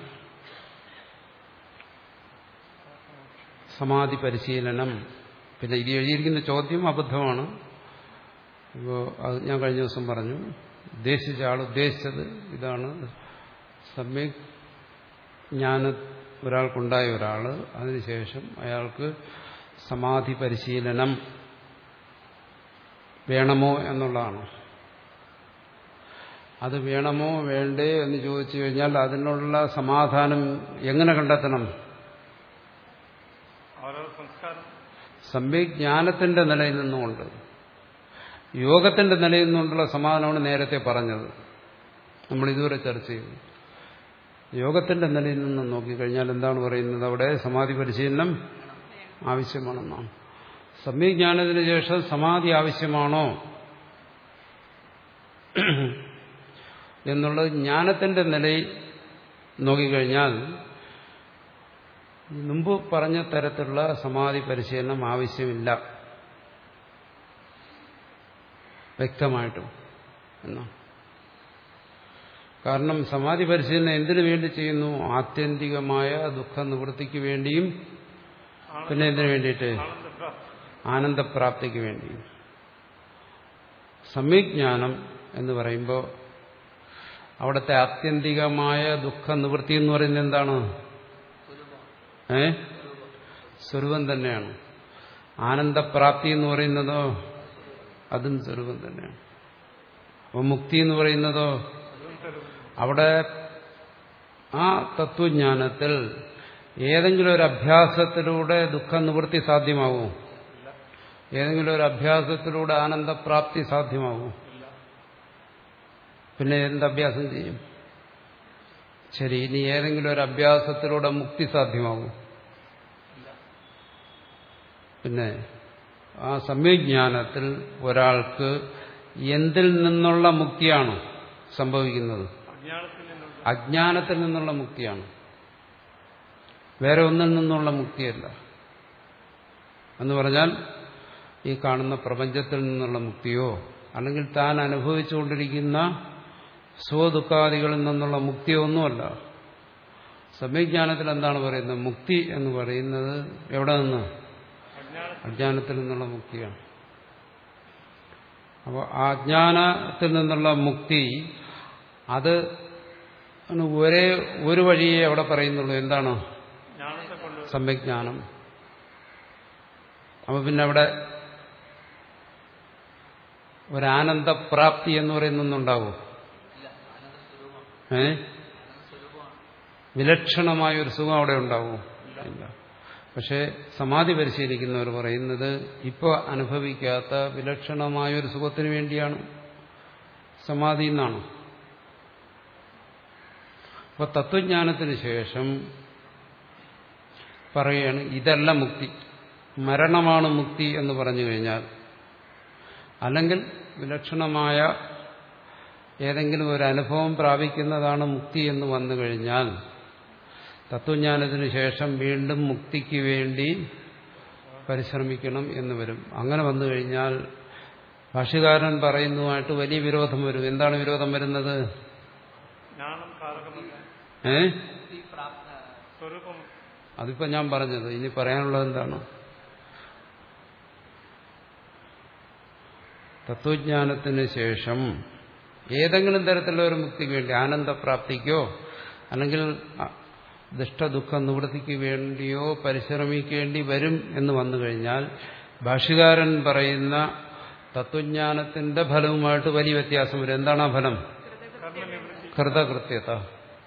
സമാധി പരിശീലനം, പിന്നെ ഇത് എഴുതിയിരിക്കുന്ന ചോദ്യം അബദ്ധമാണ്. ഇപ്പോൾ അത് ഞാൻ കഴിഞ്ഞ ദിവസം പറഞ്ഞു. ഉദ്ദേശിച്ച ആൾ ഉദ്ദേശിച്ചത് ഇതാണ്. സമ്യക് ജ്ഞാന ഒരാൾക്കുണ്ടായ ഒരാൾ, അതിനുശേഷം അയാൾക്ക് സമാധി പരിശീലനം വേണമോ എന്നുള്ളതാണ്. അത് വേണമോ വേണ്ടേ എന്ന് ചോദിച്ചു കഴിഞ്ഞാൽ അതിനുള്ള സമാധാനം എങ്ങനെ കണ്ടെത്തണം? സമ്യജ്ഞാനത്തിന്റെ നിലയിൽ നിന്നുകൊണ്ട്, യോഗത്തിന്റെ നിലയിൽ നിന്നുകൊണ്ടുള്ള സമാധാനമാണ് നേരത്തെ പറഞ്ഞത്, നമ്മൾ ഇതുവരെ ചർച്ച ചെയ്തു. യോഗത്തിന്റെ നിലയിൽ നിന്ന് നോക്കിക്കഴിഞ്ഞാൽ എന്താണ് പറയുന്നത്? അവിടെ സമാധി പരിശീലനം ആവശ്യമാണെന്നാണ്. സമ്യജ്ഞാനത്തിന് ശേഷം സമാധി ആവശ്യമാണോ എന്നുള്ളത് ജ്ഞാനത്തിന്റെ നിലയിൽ നോക്കിക്കഴിഞ്ഞാൽ മുമ്പ് പറഞ്ഞ തരത്തിലുള്ള സമാധി പരിശീലനം ആവശ്യമില്ല വ്യക്തമായിട്ടും എന്നാണ്. കാരണം സമാധി പരിശീലനം എന്തിനു വേണ്ടി ചെയ്യുന്നു? ആത്യന്തികമായ ദുഃഖ നിവൃത്തിക്ക് വേണ്ടിയും പിന്നെ എന്തിനു വേണ്ടിയിട്ട്? ആനന്ദപ്രാപ്തിക്ക് വേണ്ടിയും. സമ്യജ്ഞാനം എന്ന് പറയുമ്പോൾ അവിടുത്തെ ആത്യന്തികമായ ദുഃഖ നിവൃത്തി എന്ന് പറയുന്നത് എന്താണ്? ഏ സ്വരൂപം തന്നെയാണ്. ആനന്ദപ്രാപ്തി എന്ന് പറയുന്നതോ അതും സ്വരൂപം തന്നെയാണ്. അപ്പൊ മുക്തി എന്ന് പറയുന്നതോ അവിടെ ആ തത്വജ്ഞാനത്തിൽ ഏതെങ്കിലും ഒരു അഭ്യാസത്തിലൂടെ ദുഃഖ നിവൃത്തി സാധ്യമാകുമോ? ഏതെങ്കിലും ഒരു അഭ്യാസത്തിലൂടെ ആനന്ദപ്രാപ്തി സാധ്യമാകുമോ? പിന്നെ എന്തഭ്യാസം ചെയ്യും? ശരി, ഇനി ഏതെങ്കിലും ഒരു അഭ്യാസത്തിലൂടെ മുക്തി സാധ്യമാകും? പിന്നെ ആ സമ്യജ്ഞാനത്തിൽ ഒരാൾക്ക് എന്തിൽ നിന്നുള്ള മുക്തിയാണ് സംഭവിക്കുന്നത്? അജ്ഞാനത്തിൽ നിന്നുള്ള മുക്തിയാണ്, വേറെ ഒന്നിൽ നിന്നുള്ള മുക്തിയല്ല. എന്ന് പറഞ്ഞാൽ ഈ കാണുന്ന പ്രപഞ്ചത്തിൽ നിന്നുള്ള മുക്തിയോ അല്ലെങ്കിൽ താൻ അനുഭവിച്ചുകൊണ്ടിരിക്കുന്ന സ്വദുഃഖാദികളിൽ നിന്നുള്ള മുക്തിയോ ഒന്നുമല്ല. സമ്യജ്ഞാനത്തിൽ എന്താണ് പറയുന്നത്? മുക്തി എന്ന് പറയുന്നത് എവിടെ നിന്ന്? അജ്ഞാനത്തിൽ നിന്നുള്ള മുക്തിയാണ്. അപ്പോൾ ആ അജ്ഞാനത്തിൽ നിന്നുള്ള മുക്തി അത് ഒരേ ഒരു വഴിയെ അവിടെ പറയുന്നുള്ളൂ. എന്താണ്? സമ്യജ്ഞാനം. അപ്പൊ പിന്നെ അവിടെ ഒരാനന്ദപ്രാപ്തി എന്ന് പറയുന്നൊന്നുണ്ടാവും? ഏ വിലക്ഷണമായ ഒരു സുഖം അവിടെ ഉണ്ടാവും? ഇല്ല. പക്ഷെ സമാധി പരിശീലിക്കുന്നവർ പറയുന്നത് ഇപ്പോൾ അനുഭവിക്കാത്ത വിലക്ഷണമായൊരു സുഖത്തിന് വേണ്ടിയാണ് സമാധി എന്നാണ്. അപ്പൊ തത്വജ്ഞാനത്തിന് ശേഷം പറയുകയാണ് ഇതല്ല മുക്തി, മരണമാണ് മുക്തി എന്ന് പറഞ്ഞു കഴിഞ്ഞാൽ, അല്ലെങ്കിൽ വിലക്ഷണമായ ഏതെങ്കിലും ഒരു അനുഭവം പ്രാപിക്കുന്നതാണ് മുക്തി എന്ന് വന്നു കഴിഞ്ഞാൽ തത്വജ്ഞാനത്തിന് ശേഷം വീണ്ടും മുക്തിക്ക് വേണ്ടി പരിശ്രമിക്കണം എന്ന് വരും. അങ്ങനെ വന്നു കഴിഞ്ഞാൽ ഭാഷ്യകാരൻ പറയുന്നതുമായിട്ട് വലിയ വിരോധം വരും. എന്താണ് വിരോധം വരുന്നത്? ഏ അതിപ്പോ ഞാൻ പറഞ്ഞത്. ഇനി പറയാനുള്ളത് എന്താണ്? തത്വജ്ഞാനത്തിന് ശേഷം ഏതെങ്കിലും തരത്തിലുള്ള ഒരു മുക്തിക്ക് വേണ്ടി, ആനന്ദപ്രാപ്തിക്കോ അല്ലെങ്കിൽ ദുഷ്ടദുഃഖ നിവൃത്തിക്ക് വേണ്ടിയോ പരിശ്രമിക്കേണ്ടി വരും എന്ന് വന്നു കഴിഞ്ഞാൽ ഭാഷ്യകാരൻ പറയുന്ന തത്വജ്ഞാനത്തിന്റെ ഫലവുമായിട്ട് വലിയ വ്യത്യാസം വരും. എന്താണ് ആ ഫലം? കൃതകൃത്യത.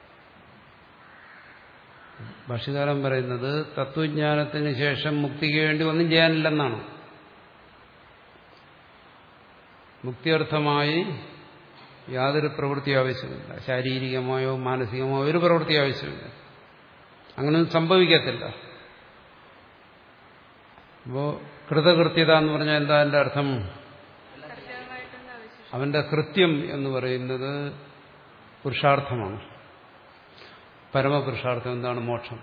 ഭാഷ്യകാരൻ പറയുന്നത് തത്വജ്ഞാനത്തിന് ശേഷം മുക്തിക്ക് വേണ്ടി ഒന്നും ചെയ്യാനില്ലെന്നാണ്. മുക്തിയർത്ഥമായി യാതൊരു പ്രവൃത്തി ആവശ്യമില്ല, ശാരീരികമായോ മാനസികമായോ ഒരു പ്രവൃത്തി ആവശ്യമില്ല. അങ്ങനെയൊന്നും സംഭവിക്കത്തില്ല. അപ്പോ കൃതകൃത്യത എന്ന് പറഞ്ഞാൽ എന്താ അതിന്റെ അർത്ഥം? അവന്റെ കൃത്യം എന്ന് പറയുന്നത് പുരുഷാർത്ഥമാണ്. പരമപുരുഷാർത്ഥം എന്താണ്? മോക്ഷം.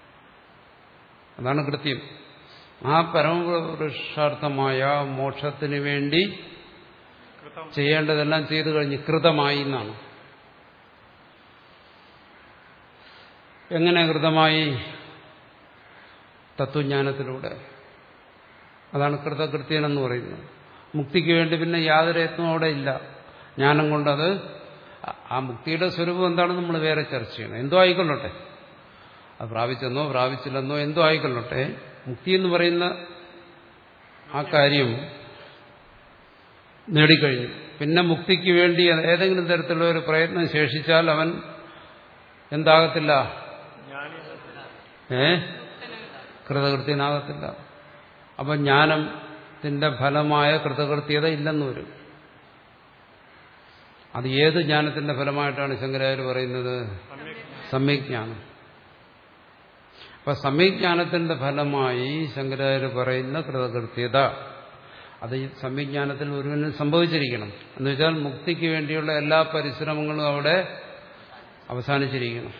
അതാണ് കൃത്യം. ആ പരമപുരുഷാർത്ഥമായ മോക്ഷത്തിന് വേണ്ടി ചെയ്യേണ്ടതെല്ലാം ചെയ്തു കഴിഞ്ഞ് കൃതമായി എന്നാണ്. എങ്ങനെ കൃതമായി? തത്വജ്ഞാനത്തിലൂടെ. അതാണ് കൃതകൃത്യൻ എന്ന് പറയുന്നത്. മുക്തിക്ക് വേണ്ടി പിന്നെ യാതൊരു യത്നവും അവിടെ ഇല്ല. ജ്ഞാനം കൊണ്ടത് ആ മുക്തിയുടെ സ്വരൂപം എന്താണെന്ന് നമ്മൾ വേറെ ചർച്ച ചെയ്യണം. എന്തോ ആയിക്കൊള്ളട്ടെ, അത് പ്രാപിച്ചെന്നോ പ്രാപിച്ചില്ലെന്നോ എന്തോ ആയിക്കൊള്ളട്ടെ, മുക്തി എന്ന് പറയുന്ന ആ കാര്യം നേടിക്കഴിഞ്ഞു. പിന്നെ മുക്തിക്ക് വേണ്ടി ഏതെങ്കിലും തരത്തിലുള്ള ഒരു പ്രയത്നം ശേഷിച്ചാൽ അവൻ എന്താകത്തില്ല? ഏ കൃതകൃത്യനാകത്തില്ല. അപ്പൊ ജ്ഞാനത്തിന്റെ ഫലമായ കൃതകൃത്യത ഇല്ലെന്ന് വരും. അത് ഏത് ജ്ഞാനത്തിന്റെ ഫലമായിട്ടാണ് ശങ്കരാചാര്യർ പറയുന്നത്? സമ്യജ്ഞാനം. അപ്പൊ സമ്യജ്ഞാനത്തിന്റെ ഫലമായി ശങ്കരാചാര്യ പറയുന്ന കൃതകൃത്യത അത് ഈ സമ്യജ്ഞാനത്തിൽ ഒരുവന് സംഭവിച്ചിരിക്കണം. എന്നുവെച്ചാൽ മുക്തിക്ക് വേണ്ടിയുള്ള എല്ലാ പരിശ്രമങ്ങളും അവിടെ അവസാനിച്ചിരിക്കണം.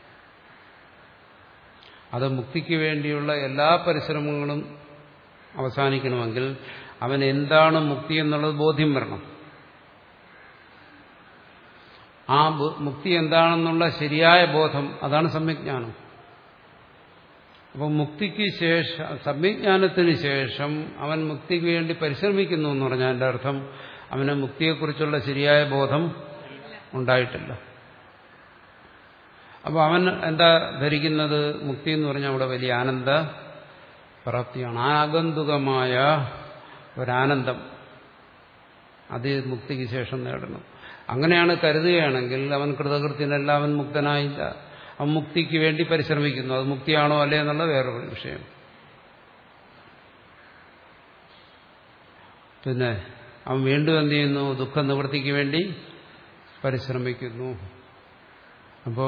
അത് മുക്തിക്ക് വേണ്ടിയുള്ള എല്ലാ പരിശ്രമങ്ങളും അവസാനിക്കണമെങ്കിൽ അവൻ എന്താണ് മുക്തി എന്നുള്ളത് ബോധ്യം വരണം. ആ മുക്തി എന്താണെന്നുള്ള ശരിയായ ബോധം, അതാണ് സമ്യജ്ഞാനം. അപ്പം മുക്തിക്ക് ശേഷം, സമ്യജ്ഞാനത്തിന് ശേഷം അവൻ മുക്തിക്ക് വേണ്ടി പരിശ്രമിക്കുന്നു എന്ന് പറഞ്ഞാൽ എൻ്റെ അർത്ഥം അവന് മുക്തിയെക്കുറിച്ചുള്ള ശരിയായ ബോധം ഉണ്ടായിട്ടില്ല. അപ്പോൾ അവൻ എന്താ ധരിക്കുന്നത്? മുക്തി എന്ന് പറഞ്ഞാൽ അവിടെ വലിയ ആനന്ദ പ്രാപ്തിയാണ്. ആഗന്തുകമായ ഒരാനന്ദം അത് മുക്തിക്ക് ശേഷം നേടണം. അങ്ങനെയാണ് കരുതുകയാണെങ്കിൽ അവൻ കൃതകൃത്യനല്ല, അവൻ മുക്തനായില്ല. അവൻ മുക്തിക്ക് വേണ്ടി പരിശ്രമിക്കുന്നു. അത് മുക്തിയാണോ അല്ലേ എന്നുള്ള വേറൊരു വിഷയം. പിന്നെ അവൻ വീണ്ടും എന്ത് ചെയ്യുന്നു? ദുഃഖ നിവൃത്തിക്ക് വേണ്ടി പരിശ്രമിക്കുന്നു. അപ്പോൾ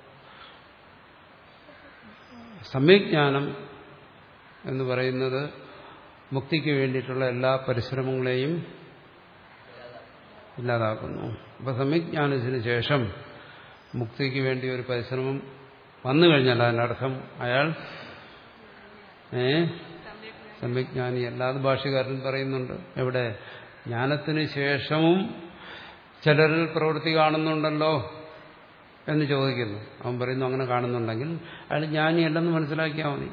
സമ്യജ്ഞാനം എന്ന് പറയുന്നത് മുക്തിക്ക് വേണ്ടിയിട്ടുള്ള എല്ലാ പരിശ്രമങ്ങളെയും ഇല്ലാതാക്കുന്നു. അപ്പോൾ സമ്യജ്ഞാനത്തിന് ശേഷം മുക്തിക്ക് വേണ്ടി ഒരു പരിശ്രമം വന്നു കഴിഞ്ഞാൽ അതിനർത്ഥം അയാൾ ഏ സമ്യജ്ഞാനി അല്ലാതെ ഭാഷ്യകാരൻ പറയുന്നുണ്ട്. എവിടെ? ജ്ഞാനത്തിന് ശേഷവും ചിലരിൽ പ്രവൃത്തി കാണുന്നുണ്ടല്ലോ എന്ന് ചോദിക്കുന്നു. അവൻ പറയുന്നു അങ്ങനെ കാണുന്നുണ്ടെങ്കിൽ അയാൾ ജ്ഞാനിയല്ലെന്ന് മനസ്സിലാക്കിയാൽ മതി.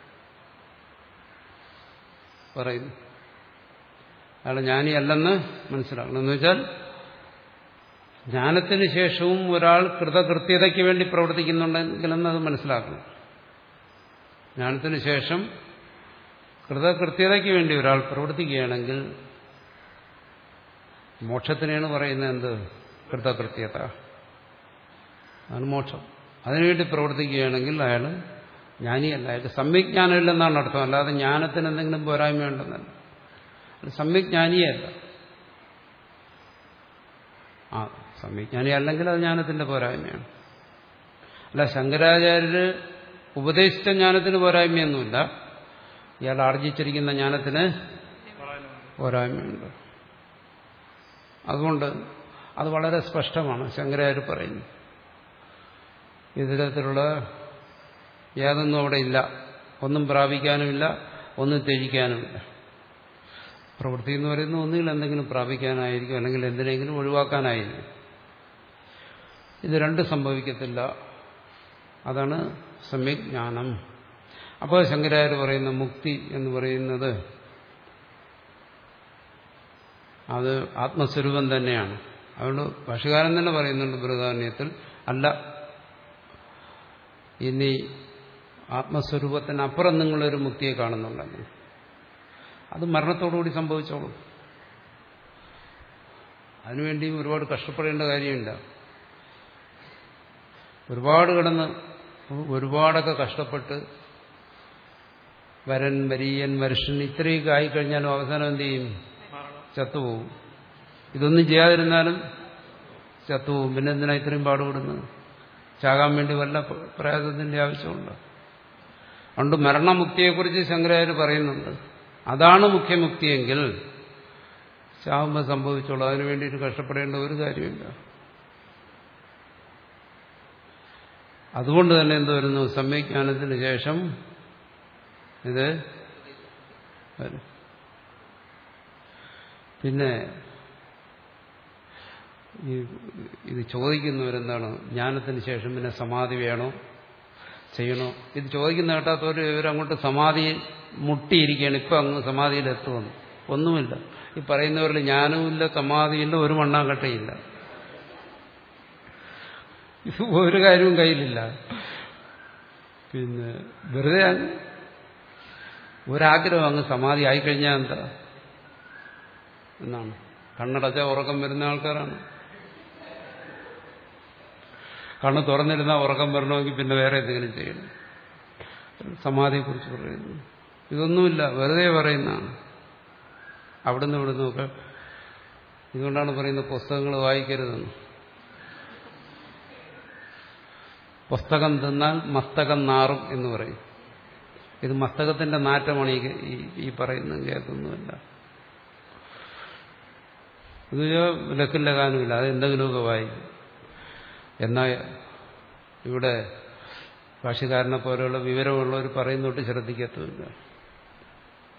പറയുന്നു അയാൾ ജ്ഞാനിയല്ലെന്ന് മനസ്സിലാക്കണം. എന്ന് വെച്ചാൽ ജ്ഞാനത്തിന് ശേഷവും ഒരാൾ കൃതകൃത്യതയ്ക്ക് വേണ്ടി പ്രവർത്തിക്കുന്നുണ്ടെങ്കിലെന്ന് അത് മനസ്സിലാക്കണം. ജ്ഞാനത്തിന് ശേഷം കൃതകൃത്യതയ്ക്ക് വേണ്ടി ഒരാൾ പ്രവർത്തിക്കുകയാണെങ്കിൽ മോക്ഷത്തിനെയാണ് പറയുന്നത് എന്ത്? കൃതകൃത്യത. അതാണ് മോക്ഷം. അതിനുവേണ്ടി പ്രവർത്തിക്കുകയാണെങ്കിൽ അയാൾ ജ്ഞാനിയല്ല, അയാൾക്ക് സമ്യജ്ഞാനമില്ലെന്നാണ് അർത്ഥം. അല്ലാതെ ജ്ഞാനത്തിന് എന്തെങ്കിലും പോരായ്മ ഉണ്ടെന്നല്ല. അത് സമ്യജ്ഞാനിയല്ല. ആ സമ്യജ്ഞാനി അല്ലെങ്കിൽ അത് ജ്ഞാനത്തിന്റെ പോരായ്മയാണ്. അല്ല, ശങ്കരാചാര്യര് ഉപദേശിച്ച ജ്ഞാനത്തിന് പോരായ്മയൊന്നുമില്ല. ഇയാൾ ആർജിച്ചിരിക്കുന്ന ജ്ഞാനത്തിന് പോരായ്മയുണ്ട്. അതുകൊണ്ട് അത് വളരെ സ്പഷ്ടമാണ്. ശങ്കരാചാര്യ പറയുന്നു ഇത്തരത്തിലുള്ള യാതൊന്നും അവിടെ ഇല്ല. ഒന്നും പ്രാപിക്കാനുമില്ല, ഒന്നും ത്യജിക്കാനുമില്ല. പ്രവൃത്തി എന്ന് പറയുന്നത് ഒന്നുകിൽ എന്തെങ്കിലും പ്രാപിക്കാനായിരിക്കും, അല്ലെങ്കിൽ എന്തിനെങ്കിലും ഒഴിവാക്കാനായിരിക്കും. ഇത് രണ്ടും സംഭവിക്കത്തില്ല. അതാണ് സമ്യജ്ഞാനം. അപ്പോൾ ശങ്കരാചാര്യ പറയുന്ന മുക്തി എന്ന് പറയുന്നത് അത് ആത്മസ്വരൂപം തന്നെയാണ്. അതുകൊണ്ട് ഭാഷ്യകാരൻ തന്നെ പറയുന്നുണ്ട് ബൃഹദാരണ്യത്തിൽ, അല്ല ഇനി ആത്മസ്വരൂപത്തിനപ്പുറം നിങ്ങളൊരു മുക്തിയെ കാണുന്നുണ്ടെങ്കിൽ അത് മരണത്തോടുകൂടി സംഭവിച്ചോളൂ. അതിനുവേണ്ടിയും ഒരുപാട് കഷ്ടപ്പെടേണ്ട കാര്യമില്ല. ഒരുപാട് കിടന്ന് ഒരുപാടൊക്കെ കഷ്ടപ്പെട്ട് വരൻ വരീയൻ വരുഷൻ ഇത്രയൊക്കെ ആയിക്കഴിഞ്ഞാലും അവസാനം എന്ത് ചെയ്യും? ചത്തുപോകും. ഇതൊന്നും ചെയ്യാതിരുന്നാലും ചത്തുപോകും. പിന്നെ എന്തിനാ ഇത്രയും പാടുപെടുന്നത്? ചാകാൻ വേണ്ടി വല്ല പ്രയാസത്തിന്റെ ആവശ്യമുണ്ട്. അതുകൊണ്ട് മരണമുക്തിയെക്കുറിച്ച് ശങ്കരാചാര്യ പറയുന്നുണ്ട്. അതാണ് മുഖ്യമുക്തിയെങ്കിൽ ചാവുമ്പോൾ സംഭവിച്ചോളൂ. അതിനു വേണ്ടിയിട്ട് കഷ്ടപ്പെടേണ്ട ഒരു കാര്യമില്ല. അതുകൊണ്ട് തന്നെ എന്ത് വരുന്നു? സമ്യജ്ഞാനത്തിന് ശേഷം ഇത് പിന്നെ ഇത് ചോദിക്കുന്നവരെന്താണ്? ജ്ഞാനത്തിന് ശേഷം പിന്നെ സമാധി വേണോ ചെയ്യണോ? ഇത് ചോദിക്കുന്ന കേട്ടാത്തവർ ഇവരങ്ങോട്ട് സമാധി മുട്ടിയിരിക്കുകയാണ്. ഇപ്പം അങ്ങ് സമാധിയിലെത്തുമെന്ന് ഒന്നുമില്ല. ഈ പറയുന്നവരിൽ ജ്ഞാനവുമില്ല, സമാധിയില്ല, ഒരു മണ്ണാങ്കട്ടയില്ല. ഇത് ഒരു കാര്യവും കയ്യിലില്ല. പിന്നെ വെറുതെ ഒരാഗ്രഹം അങ്ങ് സമാധി ആയിക്കഴിഞ്ഞാൽ എന്താ എന്നാണ്. കണ്ണടച്ച ഉറക്കം വരുന്ന ആൾക്കാരാണ്. കണ്ണ് തുറന്നിരുന്നാൽ ഉറക്കം വരണമെങ്കിൽ പിന്നെ വേറെ എന്തെങ്കിലും ചെയ്യണം. സമാധിയെക്കുറിച്ച് പറയുന്നു. ഇതൊന്നുമില്ല, വെറുതെ പറയുന്നതാണ്. അവിടുന്ന് ഇവിടുന്ന് ഒക്കെ. ഇതുകൊണ്ടാണ് പറയുന്നത് പുസ്തകങ്ങൾ വായിക്കരുതെന്ന്. പുസ്തകം തിന്നാൽ മസ്തകം നാറും എന്ന് പറയും. ഇത് മസ്തകത്തിന്റെ നാറ്റമാണ് ഈ ഈ- ഈ പറയുന്നതും കേൾക്കുന്നുമില്ല. ഇത് ലക്കില്ല കാനുമില്ല, അത് എന്തെങ്കിലുമൊക്കെ വായിക്കും. എന്നാൽ ഇവിടെ ഭാഷ്യക്കാരനെ പോലെയുള്ള വിവരമുള്ളവർ പറയുന്നോട്ട് ശ്രദ്ധിക്കത്തുമില്ല.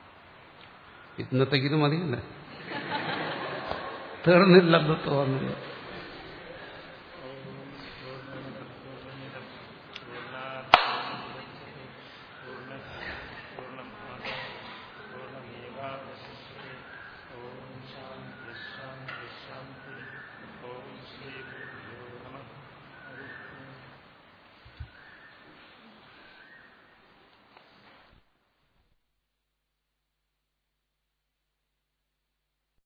ഇന്നത്തേക്ക് ഇത് മതിയല്ലേ, തീർന്നില്ലെന്ന് തോന്നുന്നു.